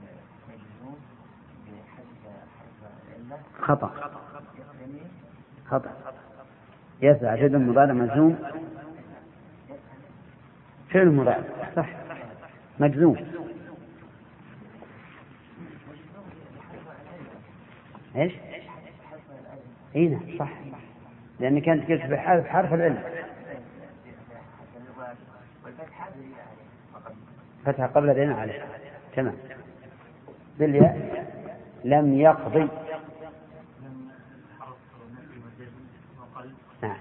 مجزوم بحذف حرف العلة. خطأ. خطأ. يسعى فعل مضارع مجزوم، فعل مضارع صح مجزوم. ايش؟ اي صح، لأن كانت كلمة بحذف حرف العلة، فتح قبل دين عليه. تمام. بالياء لم يقضي. نعم.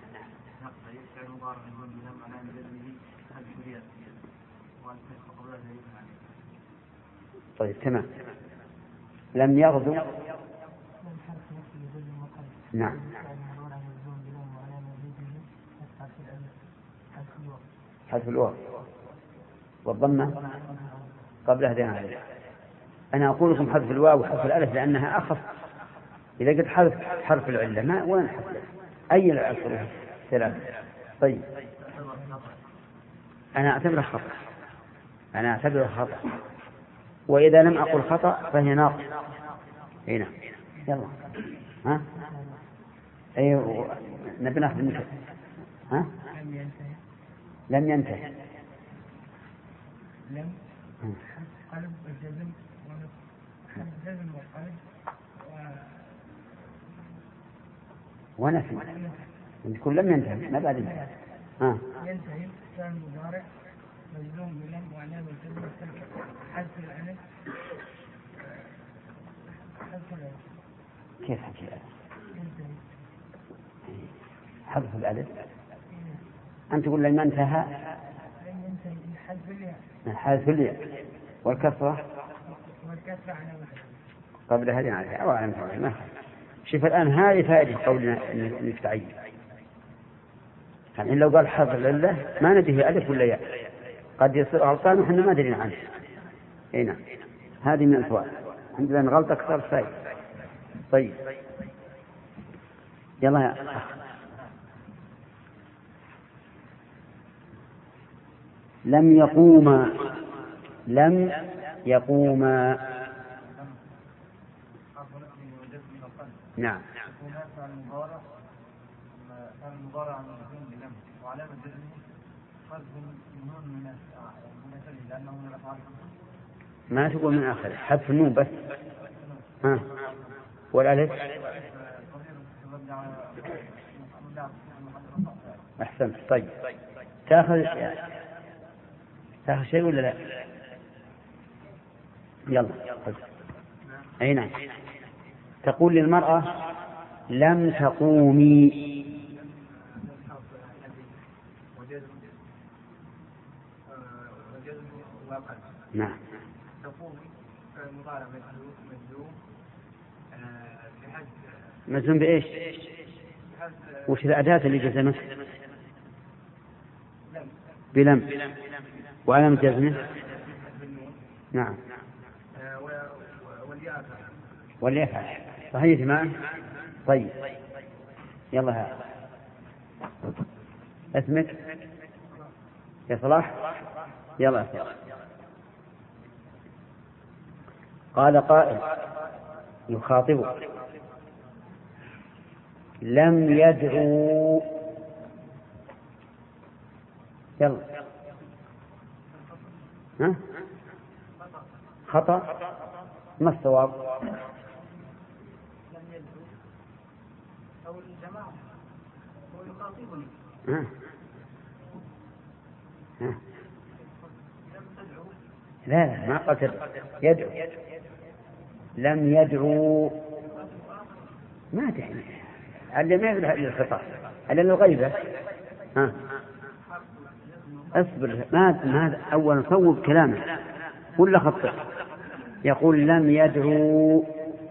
طيب تمام. لم يغدو. نعم. حذف الواو والضمة قبلها دين عليه. أنا أقول لكم حذف الواو وحذف الألف لأنها أخف. إذا قلت حذف حرف العلة ما وين حذف أي الحروف ثلاثة. طيب أنا أعتبره خطأ، وإذا لم أقل خطأ فهي ناقص. هنا يلا ها أيوه نبي ناخذ المثل. ها لم ينتهي. لم قلب الجزم والجزم والقلب ونفي. يقول لم ينتهي ما بعد انتهى. ينتهي فعل مضارع مجزوم بلم وعلامة الجزم حذف الألف. كيف حذف الألف؟ حذف الألف أنت تقول لما انتهى حذف الياء والكسرة قبل هذه عليها أو على مثل. شوف الآن هذه فائدة قولنا إنك تعين. يعني لو قال حذف العلة ما ندري ألف ولا ياء، قد يصير غلطان وحنا ما ندري عنه. هنا هذه من الفوائد عندنا غلطة أكثر فائدة. طيب يلا يا لم يقوما. لم يقوما. نعم. المضارع مجزوم بلم وعلامة جزمه حذف النون من لأنه من الأفعال. ما تقول من آخر حذف النون بس. والألف أحسنت. طيب تأخذ شيء ولا لا؟ يلا أي نعم. تقول للمرأة لم تقومي. نعم. مجزوم بإيش؟ وش الأداة اللي جزمت؟ بلم وعلامة جزمه. نعم. والياء صحيح جماعة. طيب يلا هذا اسمك يا صلاح. يلا يا صلاح. قال قائل يخاطبه لم يدعو. يلا ها خطأ. ما الصواب؟ لم يدعو أو الجماعة هو يخاطبني. لا ما قتل يدعو. لم يدعو ما تعني اللي ما يدعو للخطأ اللي للغيبة. اصبر ما أولا صوب كلامه ولا خطأ. يقول لم يدعو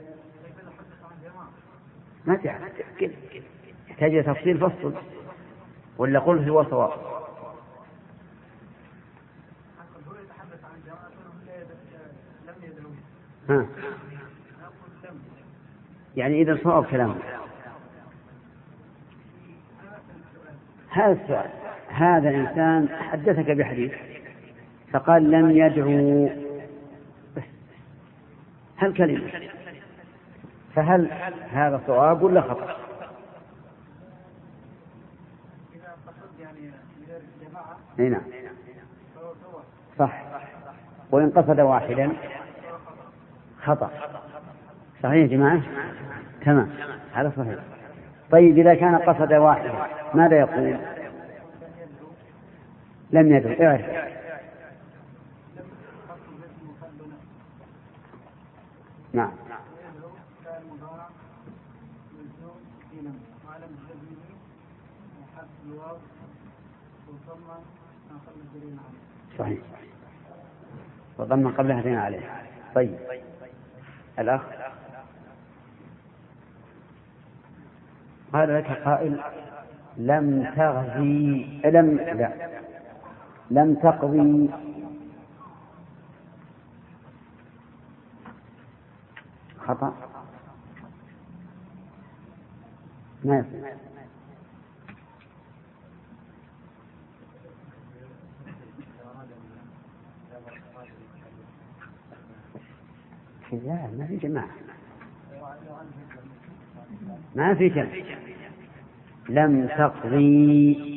ما تعرف يحتاج تفصيل فصل ولا قل هو صواب. يعني إذا صواب كلامه. هذا السؤال. هذا الإنسان حدثك بحديث فقال لم يدعو هل كلمة، فهل هذا صواب ولا خطأ؟ هنا صح، وإن قصد واحدا خطأ. صحيح يا جماعة؟ تمام، هذا صحيح. طيب إذا كان قصد واحدا ماذا يقول؟ لم يدري. اعرف نعم. صحيح، وضمن قبل هذين عليه. طيب الأخ قال لك قائل لم تغزي لم تقضي خطأ ما يصير. لا ما في جماعة، ما في جماعة. لم تقضي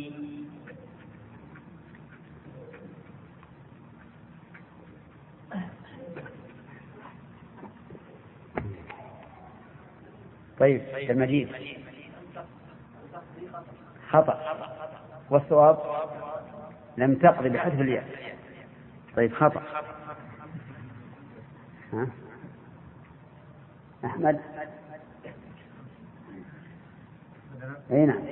طيب المجيد خطأ، والصواب لم تقضي بحذف الياء. طيب خطأ. ها؟ أحمد أي نعم.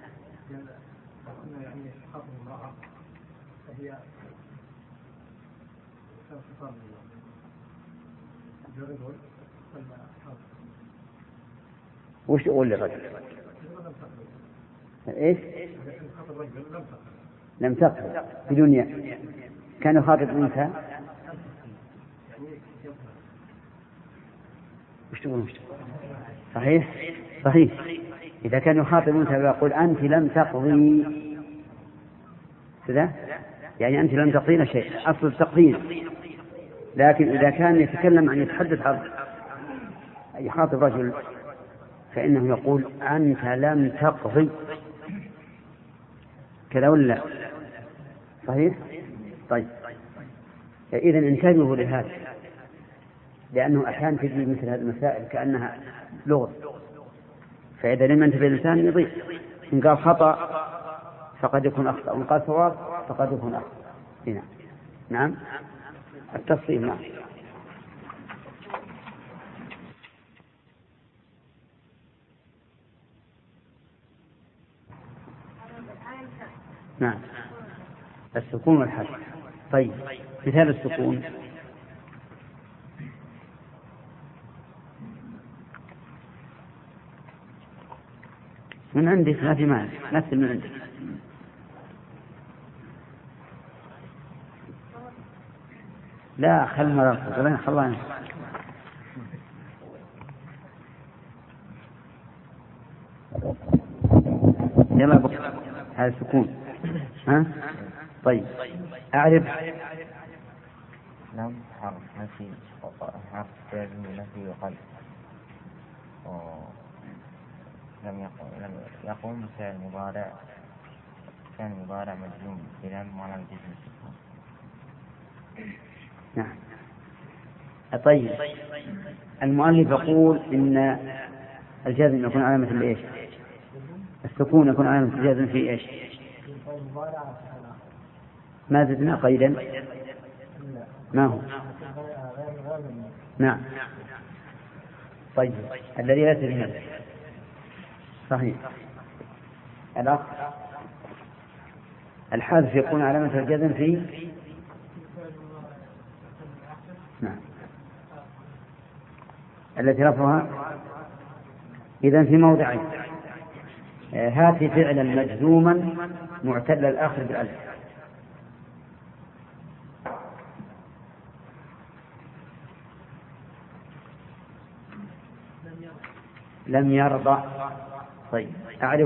وش يقول للرجل؟ إيش؟ لم تقل بدنيا كان يخاطب أنثى. وش تقول؟ صحيح صحيح. إذا كان يخاطب أنثى ويقول أنت لم تقضي كذا، يعني أنت لم تقضين شيء، أصل التقضين. لكن إذا كان يتكلم عن يتحدث عن يخاطب رجل فإنه يقول أنت لم تقضي كذا ولا صحيح. طيب إذن انتبهوا لهذا، لأنه أحيانا تجي مثل هذه المسائل كأنها لغة، فإذا لم ينتبه الإنسان يضيع. إن قال خطأ فقد يكون أخطأ، وإن قال صواب فقد يكون أخطأ. هنا نعم التفصيل. نعم نعم السكون والحرف. طيب مثال السكون من عندك، ما في مال، مثل من عندك. لا خل مرة خلاني يلا بك. هذا سكون. ها طيب أعرف. لم حرف نفي، حرف جازم نفي وقلب. لم يقوم فعل مضارع مجزوم بلم وعلى الجزم. نعم. طيب المؤلف يقول إن الجازم يكون علامة لإيش؟ السكون يكون علامة الجازم في إيش؟ ما زدنا قيدا. ما هو؟ نعم. طيب الذي لا تدري. صحيح. الأخ الحذف يكون علامة الجزم في نعم التي رفعها إذن في موضعين. هات فعلا مجزوما معتل الآخر بالألف. لم يرضى. طيب أعرف.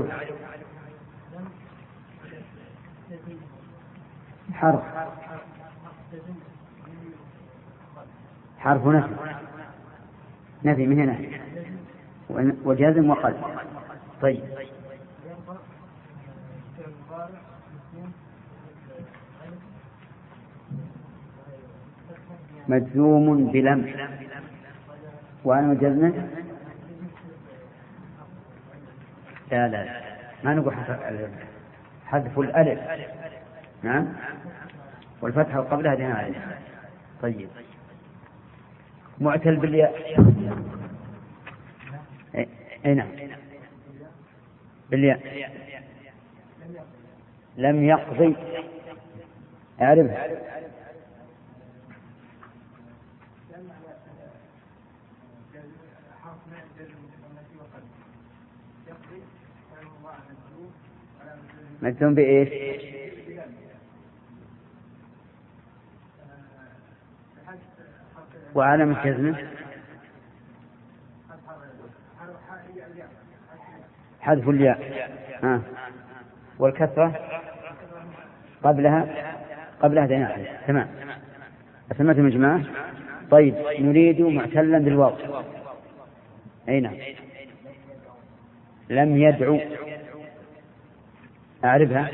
حرف نفي من هنا وجازم وقلب. طيب مجزوم بلم وأنا جزم. لا ما نقول حذف الألف. نعم، والفتحة قبلها جماعة. طيب، معتل بالياء. نعم، بالياء. لم يقضي، أعرفها. مجزوم بإيش؟ وعلامة جزمه حذف الياء. والكسرة قبلها دناء. تمام، أسمتهم جماعة. طيب، نريد معتلا بالواو. نعم. لم يدعو، أعرفها.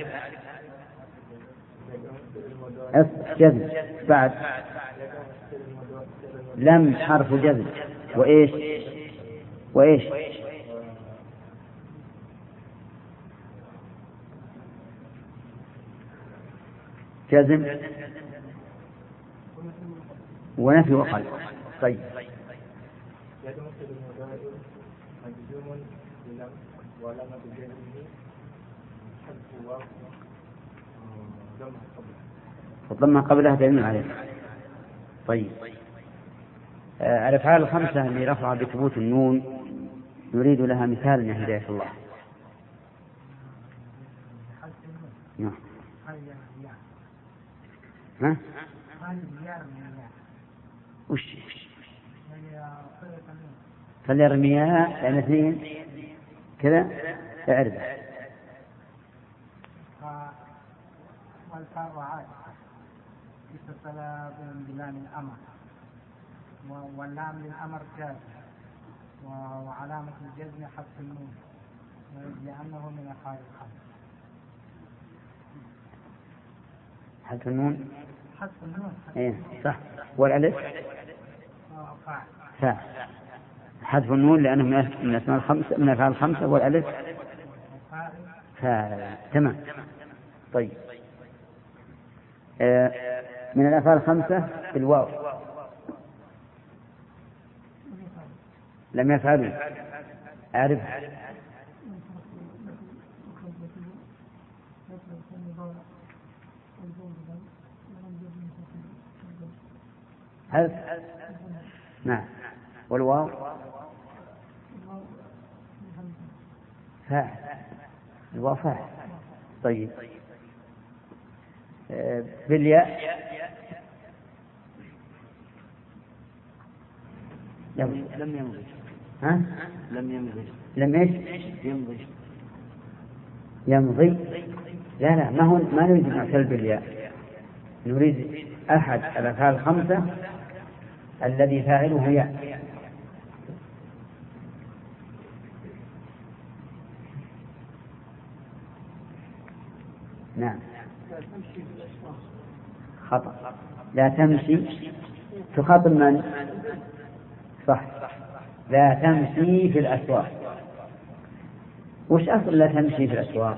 جزم بعد. لم حرف جزم. وإيش جزم ونفي وقال. طيب، الضمة قبلها دليل عليه. طيب، الأفعال الخمسة اللي رفع بثبوت النون نريد لها مثال من هداية الله. نعم. ها؟ وش؟ فالرمياء يعني اثنين كذا اعرف. والفاء وعاد اتصل بلام الأمر، واللام للأمر جاز، وعلامة الجزم حذف النون لأنه من أفعال الخمس. حذف النون. إيه صح. والألف فاعل. حذف النون لأنه من أسماء الخمسة، من أفعال الخمسة، والألف فاعل. تمام. طيب، من الأفعال الخمسة الواو. لم يفعلوا، أعرف. نعم. والواو فاعل. الواو فاعل. طيب، بالياء لم يمضي. لم إيش؟ يمضي. لا ما نريد معتل بالياء، نريد أحد الأفعال الخمسة الذي فاعله ياء. نعم. خطأ. لا تمشي. تخاطب من؟ صح. لا تمشي في الأسواق. وش أصل لا تمشي في الأسواق؟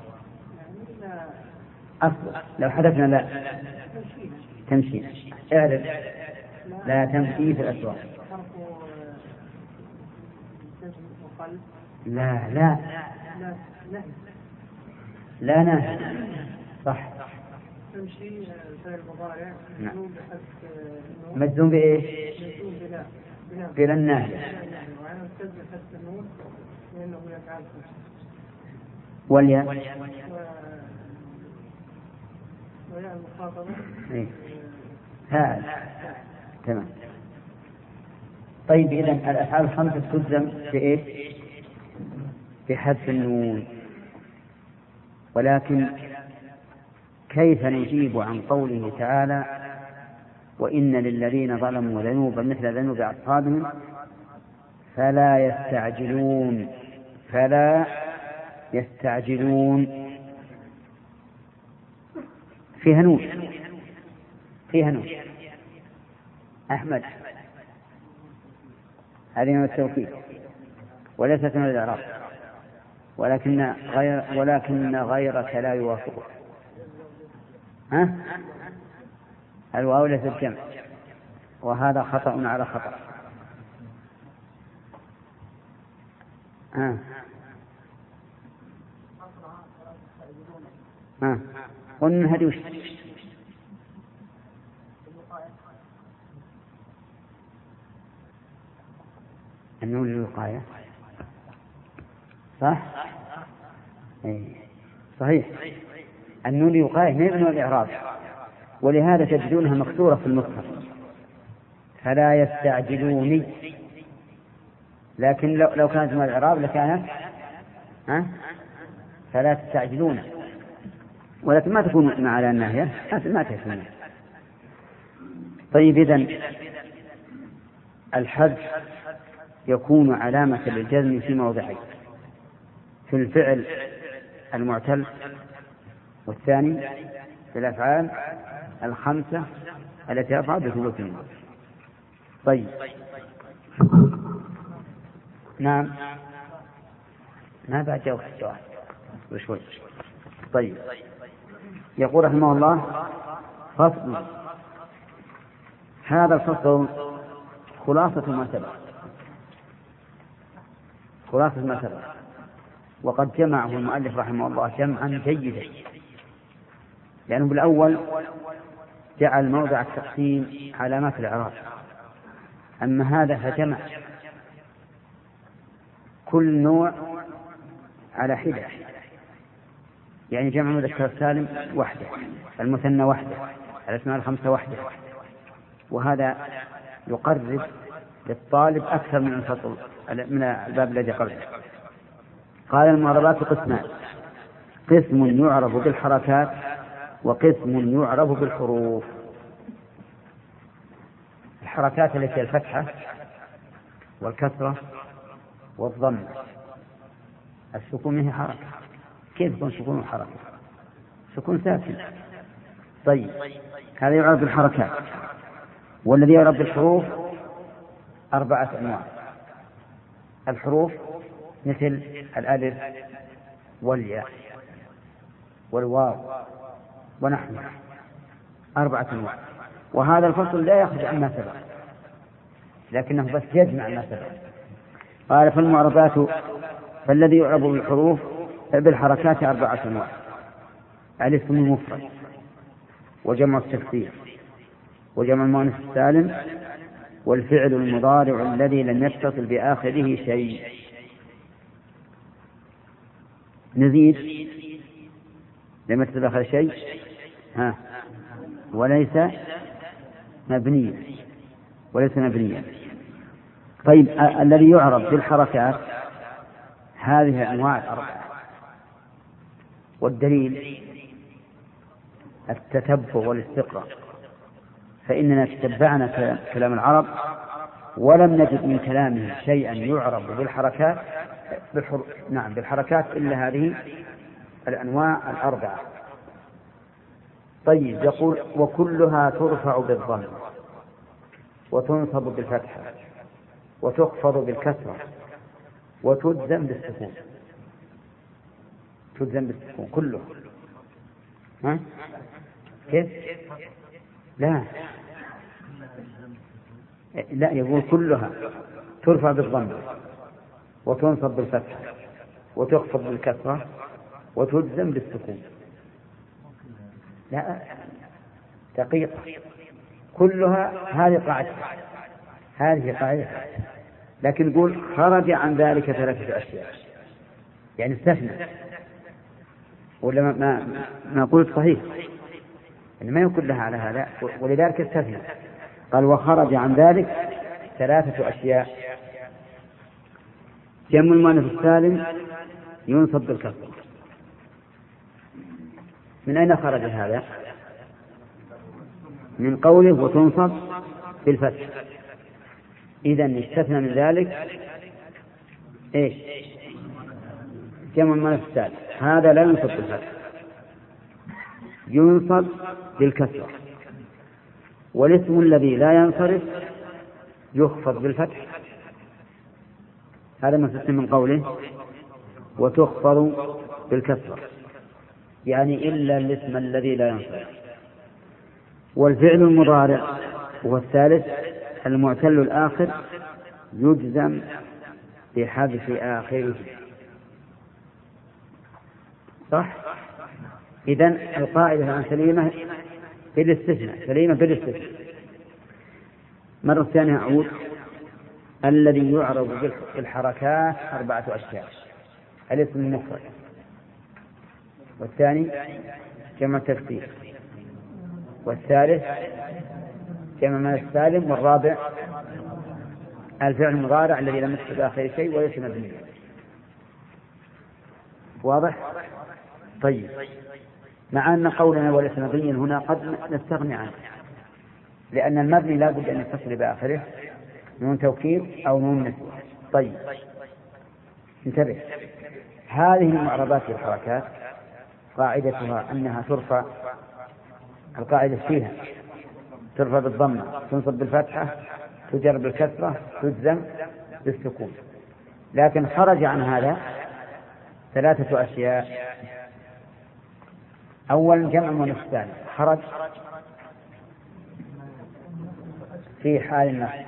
أصل لو حدثنا لا تمشي، اعرف. لا تمشي في الأسواق. لا نهي. صح. تمشي فعل مضارع مجزوم بإيش؟ بلا الناهية. وأنا أستاذ حذف النون لأنه يفعل. والياء وياء المخاطبة فاعل. تمام. طيب، إذن الأفعال الخمسة تجزم بإيش؟ بحذف النون. ولكن كيف نجيب عن قوله تعالى: وإن للذين ظلموا ذنوبا مثل ذنوب أصحابهم فلا يستعجلون. فيها نون. أحمد هذه من التوكيد وليست من الإعراب، ولكن غيرك لا يوافقه. الواو ليست جمع، وهذا خطأ على خطأ. قلنا هذه وش النون للوقاية، صح؟ صحيح، النون للوقاية من الإعراب، ولهذا تجدونها مكسورة في المصحف، فلا يستعجلوني، لكن لو كانت من الإعراب لكانت فلا تستعجلون، ولكن ما تكون مع على الناهية، ما تكون. طيب، إذن الحذف يكون علامة للجزم في موضعين: في الفعل المعتل، والثاني في الأفعال الخمسة التي أرفع بثبوت النون. طيب، نعم، ما بعد جاوب السؤال بشوي. طيب، يقول رحمه الله: فصل. هذا الفصل خلاصة ما سبق، وقد جمعه المؤلف رحمه الله جمعا جيدا، لأنه بالأول جعل موضع التقسيم علامات الإعراب، أما هذا فجمع كل نوع على حدة، يعني جمع المذكر السالم وحده، المثنى وحده، الأسماء الخمسة وحده، وهذا يقرب للطالب أكثر من الفصل من الباب الذي قبله. قال: المعربات قسمان: قسم يعرف بالحركات، وقسم يعرف بالحروف. الحركات التي هي الفتحة والكسرة والضمة. السكون هي حركة، كيف يكون سكون وحركة؟ سكون ساكن. طيب، هذا يعرف بالحركات. والذي يعرف بالحروف 4 أنواع: الحروف مثل الألف والياء والواو ونحوها، 4 أنواع. وهذا الفصل لا يخرج عما سبق، لكنه بس يجمع ما سبق. قال: فالمعربات، فالذي يعرب بالحروف بالحركات 4 أنواع: الاسم المفرد، وجمع التكسير، وجمع المؤنث السالم، والفعل المضارع الذي لم يتصل بآخره شيء. نزيد: لم يتصل بآخره شيء وليس مبنيا. طيب، الذي يعرف بالحركات هذه أنواع 4، والدليل التتبع والاستقراء، فإننا تتبعنا كلام العرب ولم نجد من كلامهم شيئا يعرف بالحركات بالحركات إلا هذه الأنواع 4. طيب، يقول: وكلها ترفع بالضم، وتنصب بالفتحة، وتخفض بالكسرة، وتجزم بالسكون. كله. كيف؟ لا، يقول كلها ترفع بالضم، وتنصب بالفتحة، وتخفض بالكسرة، وتجزم بالسكون. لا، دقيقة. كلها هذه قاعدة، لكن يقول خرج عن ذلك 3 أشياء، يعني استثنى. ولا ما قلت صحيح إن ما يكون لها على هذا، ولذلك استثنى. قال: وخرج عن ذلك 3 أشياء: جمع المؤنث السالم ينصب بالكسر. من أين خرج هذا؟ من قوله وتنصب بالفتح. إذن استثنى من ذلك إيش؟ جمع المؤنث السالم، هذا لا ينصب بالفتح، ينصب بالكسر. والاسم الذي لا ينصرف يخفض بالفتح، هذا ما تسمى من قوله وتخفض بالكسرة، يعني إلا الاسم الذي لا ينصرف. والفعل المضارع هو الثالث المعتل الآخر يجزم بحذف آخره. صح؟ إذن القاعدة الآن سليمة بالاستثناء. مرة ثانية أعود. الذي يعرض بالحركات 4 أشياء: الاسم المفرد، والثاني جمع تكسير، والثالث جمع من السالم، والرابع الفعل المضارع الذي لم يكتب آخر شيء وليس مبني. واضح؟ طيب، مع أن قولنا وليس مبنيا هنا قد نستغني عنه، لأن المبني لا بد أن يتصل بآخره نون توكيد أو نون نسوة. طيب انتبه، هذه المعربات والحركات قاعدتها أنها ترفع، القاعدة فيها ترفع بالضمة، تنصب بالفتحة، تجر بالكسرة، تجزم بالسكون. لكن خرج عن هذا 3 أشياء. أولا جمع مؤنث سالم خرج في حال النصب،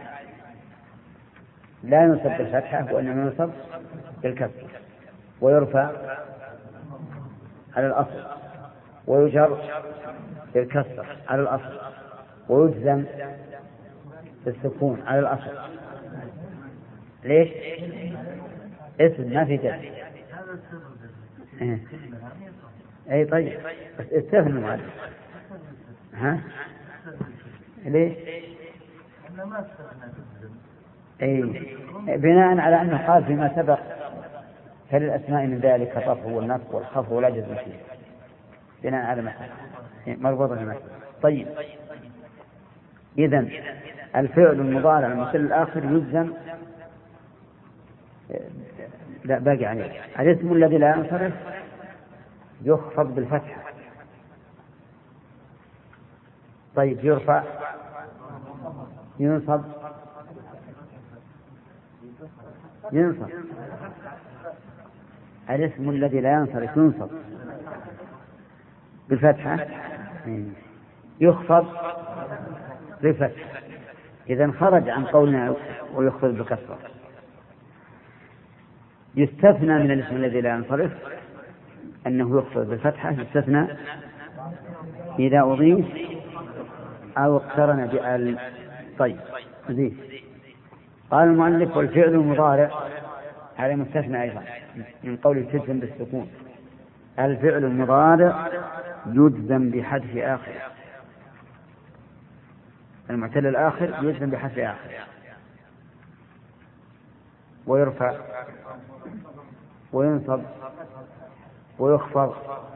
لا ينصب بالفتحة وإنما ينصب بالكسرة، ويرفع على الأصل، ويجر بالكسرة على الأصل، ويجزم بالسكون على الأصل. ليش؟ اسم ما في جزم. أي طيب، استثنى معلم. ها؟ ليش؟ أي بناء على أنه قال فيما سبق فللأسماء من ذلك الرفع والنصب والخفض ولا جزم فيه، بناء على مثلا مربوطة بمثل. طيب، إذن الفعل المضارع المثل الآخر يجزم، لا باقي عليه. الاسم الذي لا ينصرف يخفض بالفتحة. طيب، يرفع، ينصب الاسم الذي لا ينصرف ينصب بالفتحة، يخفض بالفتحة. إذن خرج عن قولنا ويخفض بالكسرة. يستثنى من الاسم الذي لا ينصرف أنه يخفض بالفتحة، يستثنى إذا أضيف أو اقترن بأل. طيب، زين. قال المؤلف والفعل المضارع هذا مستثنى أيضا من قول تجزم بالسكون. الفعل المضارع يجزم بحذف آخر، المعتل الآخر يجزم بحذف آخر، ويرفع وينصب ويخفض.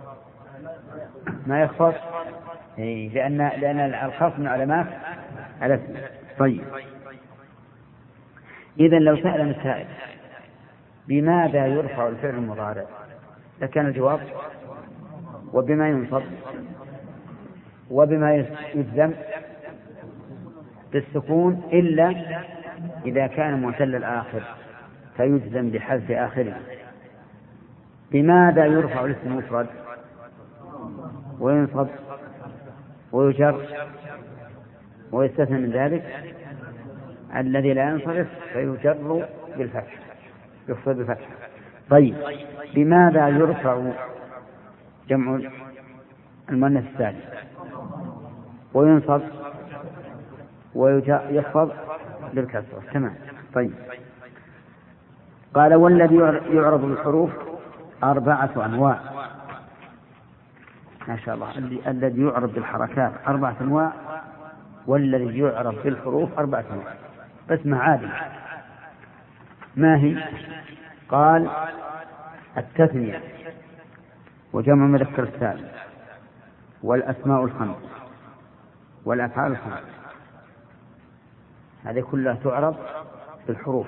ما يخفض لأن الخفض من علامات الاسم. طيب، إذن لو سأل السائل بماذا يرفع الفعل المضارع لكان الجواب وبما ينصب وبما يجزم بالسكون، إلا إذا كان معتل الآخر فيجزم بحذف آخره. بماذا يرفع الاسم المفرد وينصب ويجر ويستثنى من ذلك الذي لا ينصرف فيجر بالفتح، يخفض بالفتح. طيب، بماذا يرفع جمع المؤنث السالم وينصب ويخفض بالكسرة؟ تمام. طيب، قال والذي يعرض بالحروف 4 أنواع. ما شاء الله، الذي يعرض بالحركات 4 أنواع، والذي يعرض بالحروف 4 أنواع، بس معادن. ما هي؟ قال التثنية وجمع مذكر السالم والأسماء الخمس والأفعال الخمس، هذه كلها تعرض بالحروف.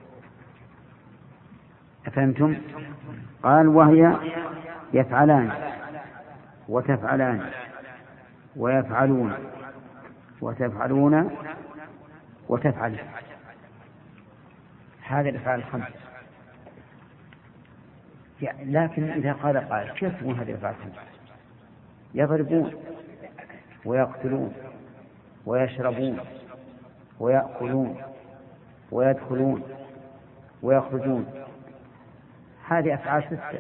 أفهمتم؟ قال وهي يفعلان وتفعلان ويفعلون وتفعلون وتفعل. هذه الأفعال الخمسة. لكن إذا قال كيف تكون هذه الأفعال الخمسة؟ يضربون ويقتلون ويشربون ويأكلون ويدخلون ويخرجون، هذه أفعال ستة.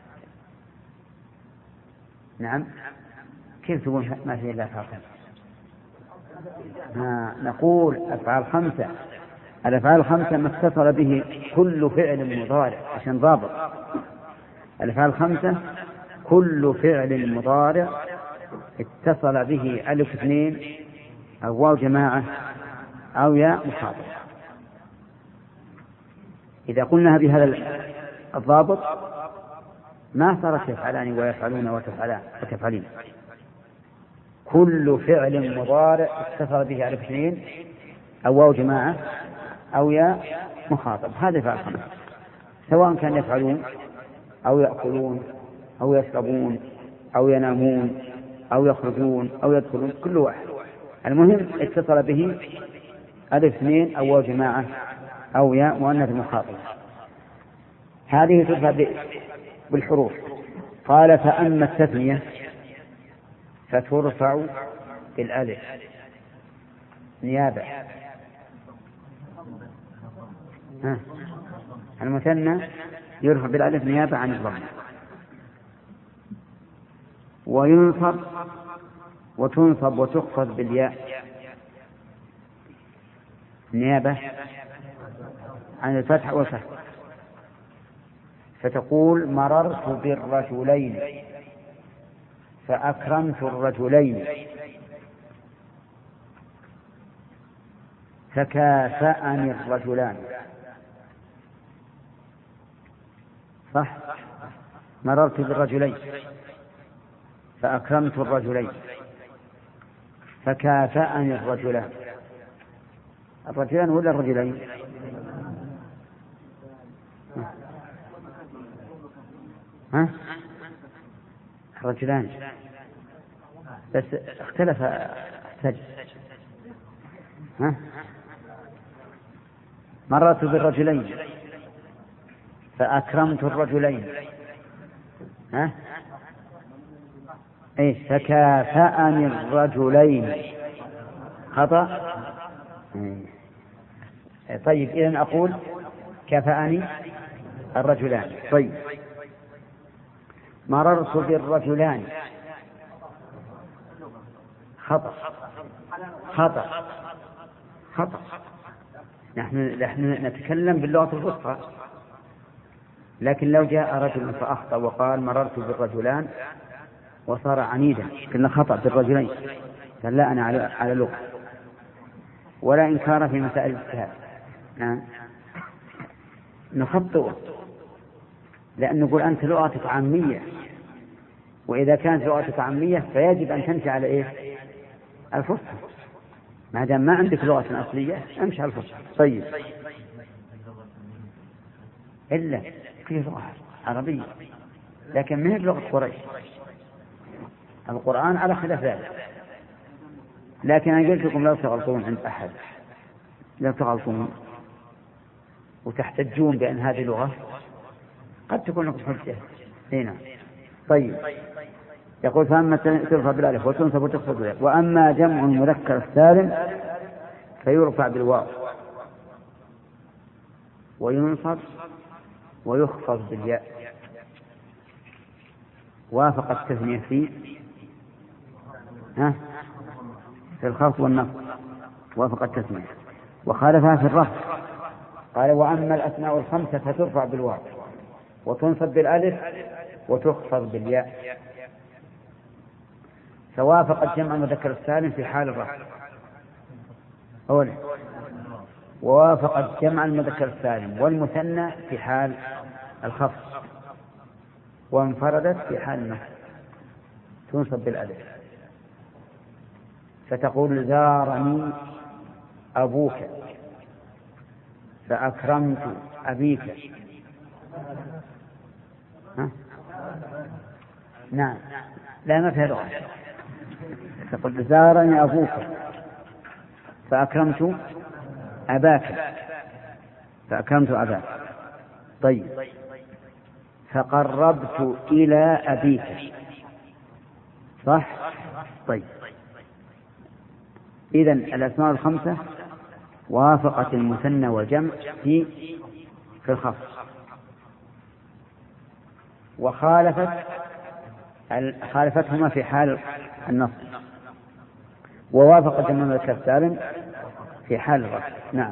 نعم، كيف تقول ما فيه إلا أفعال خمسة؟ نقول أفعال خمسة. الأفعال الخمسة ما اتصل به كل فعل مضارع، عشان ضابط. الأفعال الخمسة كل فعل مضارع اتصل به ألف اثنين أو واو جماعة أو ياء مخاطب. إذا قلنا بهذا الضابط ما صارت يفعلان ويفعلون وتفعلين. كل فعل مضارع اتصل به ألف اثنين أو واو جماعة أو ياء مخاطب، هذا فعل خمسة، سواء كان يفعلون أو يأكلون أو يشربون أو ينامون أو يخرجون أو يدخلون، كل واحد المهم اتصل به ألف اثنين أو واو جماعة أو ياء مؤنث مخاطب. هذه ترفع بالحروف. قال فأما التثنية فترفع بالألف نيابة. المثنى يرفع بالألف نيابة عن الضم، وينصب وتنصب وتخفض بالياء نيابة عن الفتح والكسر. فتقول مررت بالرجلين فأكرمت الرجلين فكافأني الرجلان. صح؟ مررت بالرجلين فأكرمت الرجلين فكافأني الرجلان. الرجلان ولا الرجلين؟ الرجلان، بس اختلف السجن. مررت بالرجلين فأكرمت الرجلين فكافأني الرجلين خطأ. طيب إذن أقول كافأني الرجلان. طيب مررت بالرجلان خطأ خطأ. نحن نتكلم باللغة الفصحى، لكن لو جاء رجل فأخطأ وقال مررت بالرجلان وصار عنيدا قلنا خطأ بالرجلين، قال لا أنا على لغة، ولا إنكار في مسائل الاجتهاد. نخطئ لأن نقول أنت لغتك عامية، وإذا كانت لغتك عامية فيجب أن تمشي على إيه؟ الفصحى. ما دام ما عندك لغة أصلية امشي على الفصحى. طيب إلا في لغة عربية لكن من لغة قريش. القرآن على خلاف ذلك، لكن أنا قلت لكم لا تغلطون عند أحد، لا تغلطون وتحتجون بأن هذه لغة قد تكون لكم حجة هنا. طيب يقول فأما ترفع بالألف وتنصب وتخفض بالياء، وأما جمع المذكر السالم فيرفع بالواو وينصب ويخفض بالياء. وافق التثنية في الخفض والنصب، وافق التثنية، وخالفها في الرفع. قال وأما الأسماء الخمسة فترفع بالواو وتنصب بالألف وتخفض بالياء. فوافق الجمع المذكر السالم في حال الرفع أولا، ووافق الجمع المذكر السالم والمثنى في حال الخفض، وانفردت في حال النصب تنصب بالألف. فتقول زارني أبوك فأكرمت أبيك. نعم، لا ما فيها لغة. تقول زارني أبوك فأكرمت أباك. فأكرمت أباك. طيب، فقربت إلى أبيك. صح؟ طيب، إذن الأسماء الخمسة وافقت المثنى والجمع في الخفض، خالفتهما في حال النصب، ووافقت جمع المذكر السالم في حال الرفع. نعم.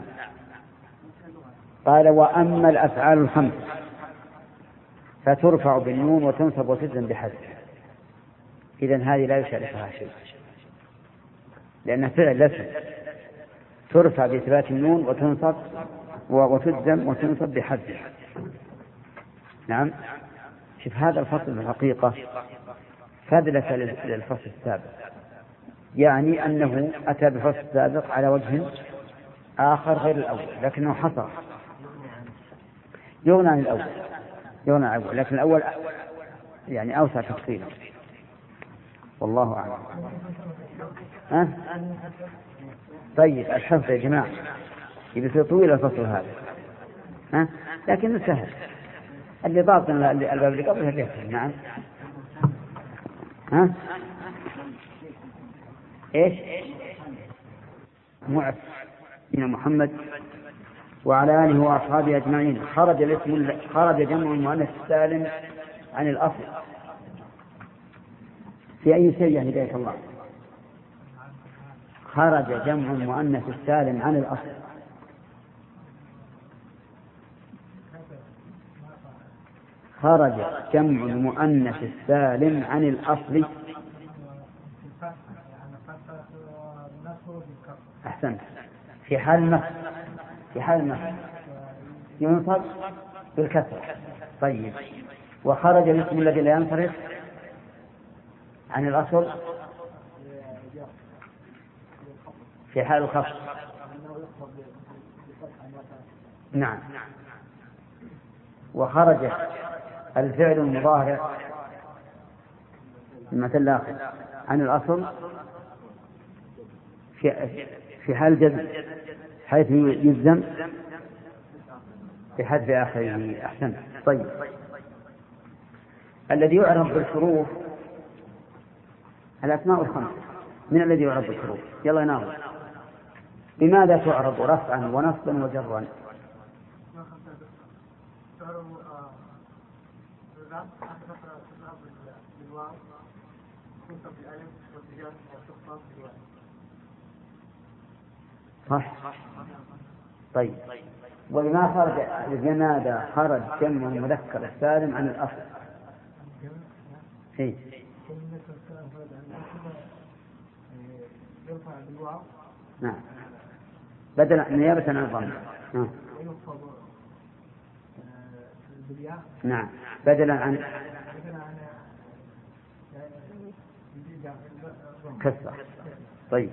قال: وأما الأفعال الخمسة فترفع بالنون وتنصب وتجزم بحذف. إذن هذه لا يشاركها شيء، لأنها فعل لسن، ترفع بإثبات النون وتنصب وتجزم وتنصب بحذف. نعم. شوف هذا الفصل في الحقيقة فدلة للفصل السابق، يعني أنه أتى بالفصل السابق على وجه آخر غير الأول، لكنه حصر يغنى عن الأول، لكن الأول يعني أوسع تفصيلا، والله أعلم. طيب، الحفظ يا جماعة يبقى طويل الفصل هذا، لكنه سهل، اللي ضابطنا الباب اللي قبله اللي يفهم. نعم. إيش؟ معس بن محمد وعلى آله وأصحابه أجمعين. خرج جمع المؤنث السالم عن الأصل في أي شيء؟ يعني هداية الله. خرج جمع المؤنث السالم عن الأصل. خرج جمع المؤنث السالم عن الأصل. أحسنت. في حال النصب ينصب بالكسر. طيب، وخرج الاسم الذي لا ينصرف عن الأصل في حال الخفض. نعم. وخرج الفعل المضارع المثل الآخر عن الأصل في حال الجزم، حيث يجزم بحذف آخره. أحسن. طيب، الذي يعرف بالحروف الأسماء الخمسة. من الذي يعرف بالحروف؟ يلا يناظر. بماذا تعرض رفعا ونصبا وجرا؟ صح. طيب، وبما خرج بماذا خرج جمع المذكر السالم عن الأصل؟ إيه؟ نعم، بدل نيابة عن الضم. نعم، بدلا عن كسرة. طيب،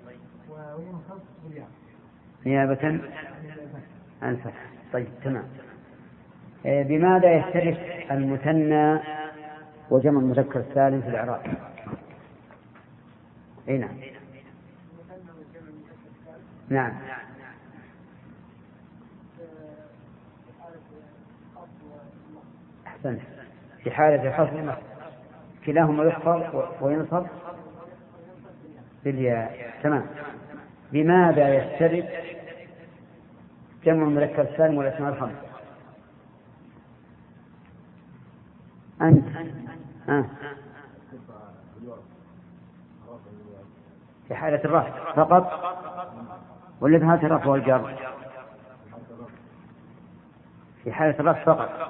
نيابة عن فتح. طيب، تمام. بماذا يختلف المثنى وجمع المذكر السالم في الإعراب؟ اي نعم. نعم. أحسنت. في حالة الحصر والنصب كلاهما يخفض وينصب بالياء. تمام. بماذا يشترك جمع المذكر السالم والأسماء الخمسة؟ أنت في حالة الرفع فقط ولا في حالة الرفع والجر؟ في حالة الرفع فقط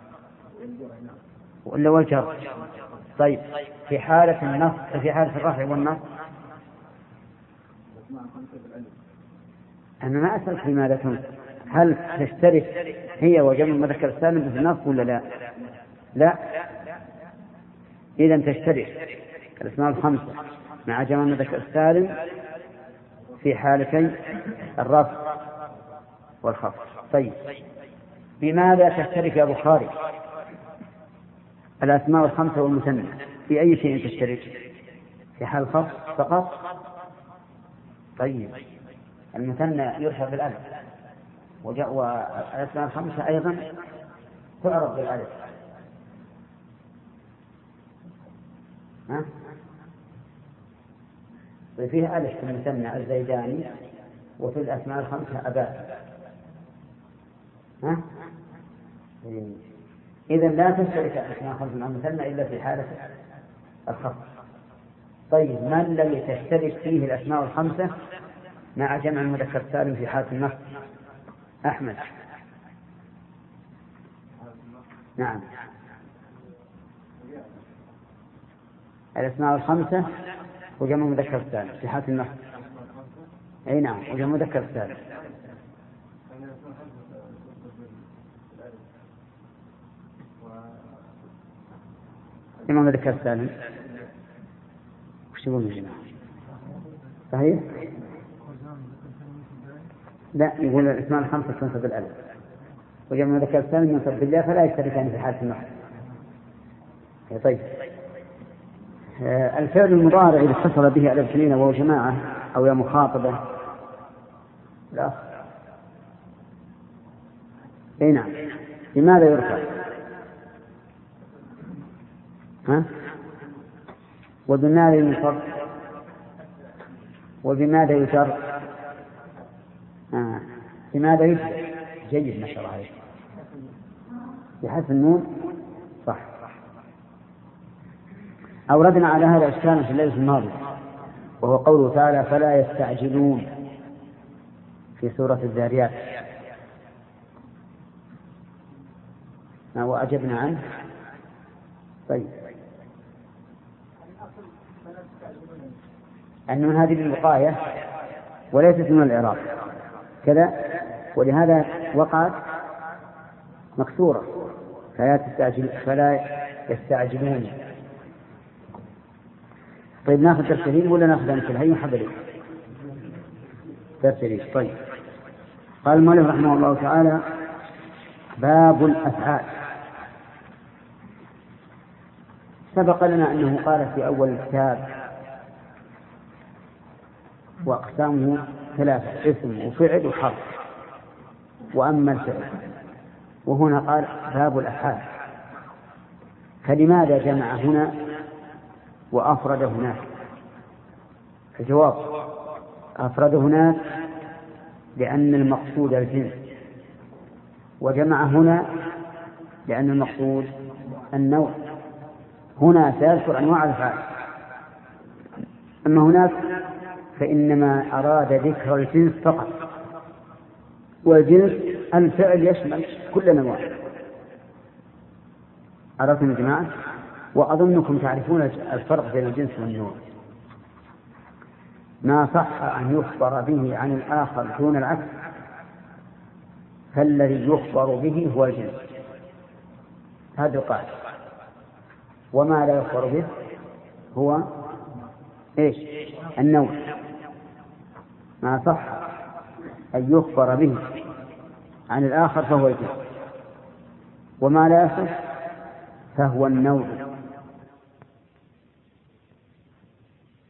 ولا والجر؟ طيب، في حالة النصب، في حالة الرفع والنصب أنا ما أسألك بماذا تنصب، هل تشترك هي وجمع المذكر السالم في النصب ولا لا؟ لا. إذا تشترك الأسماء الخمسة مع جمع المذكر السالم في حالتي الرفع والخفض. طيب، بماذا تشترك يا بخاري الأسماء الخمسة والمثنى؟ في أي شيء تشترك؟ في حال الخفض فقط؟ طيب، المثنى يرفع بالألف، والأسماء الخمسة أيضا تعرف بالألف. ها؟ فيه ألف في المثنى الزيداني، وفي الأسماء الخمسة أبان. ها؟ إذن لا تشترك الأسماء الخمسة مع المثنى إلا في حالة الخفض. طيب، ما الذي تشترك فيه الأسماء الخمسة مع جمع المذكر السالم في حالة النصب؟ أحمد. نعم، الأسماء الخمسة وجمع المذكر السالم في حالة النصب. أي نعم، وجمع المذكر السالم. جمع المذكر السالم وش يقولون يا جماعة؟ صحيح؟ لا، يقول الأسماء الخمسة تنصب بالألف، وجمع المذكر السالم ينصب بالله، فلا يشتركان في حالة النصب. طيب، الفعل المضارع إذا اتصل به ألف سنين وهو جماعة أو يا مخاطبة. لا، أي نعم، لماذا يرفع؟ ها؟ وبماذا ينصب؟ وبماذا يجر؟ بماذا يجر؟ جيد، ما شاء الله عليك، بحذف النون. صح. أوردنا على هذا الإشكال في الليلة الماضية، وهو قوله تعالى فلا يستعجلون في سورة الذاريات، وأجبنا عنه. طيب، أن من هذه الوقاية وليست من الإعراب كذا، ولهذا وقعت مكسورة فلا يستعجلون. طيب، ناخذ تفسيرين ولا ناخذ أمثلة؟ هي محبلين تفسيرين. طيب، قال المؤلف رحمه الله تعالى باب الأفعال. سبق لنا أنه قال في أول الكتاب وأقسامه ثلاثة: اسم وفعل وحرف. وأما الفعل، وهنا قال باب الأفعال، فلماذا جمع هنا وأفرد هناك؟ الجواب: أفرد هناك لأن المقصود الجنس، وجمع هنا لأن المقصود النوع. هنا سيذكر أنواع الأفعال، أما هناك فإنما أراد ذكر الجنس فقط، والجنس الفعل يشمل كل أنواع. عرفتم يا جماعة؟ وأظنكم تعرفون الفرق بين الجنس والنوع. ما صح أن يخبر به عن الآخر دون العكس، فالذي يخبر به هو الجنس، هذا القاعدة. وما لا يخبر به هو إيش؟ النوع. ما صح أن يخبر به عن الآخر فهو الجنس، وما لا يصح فهو النوع.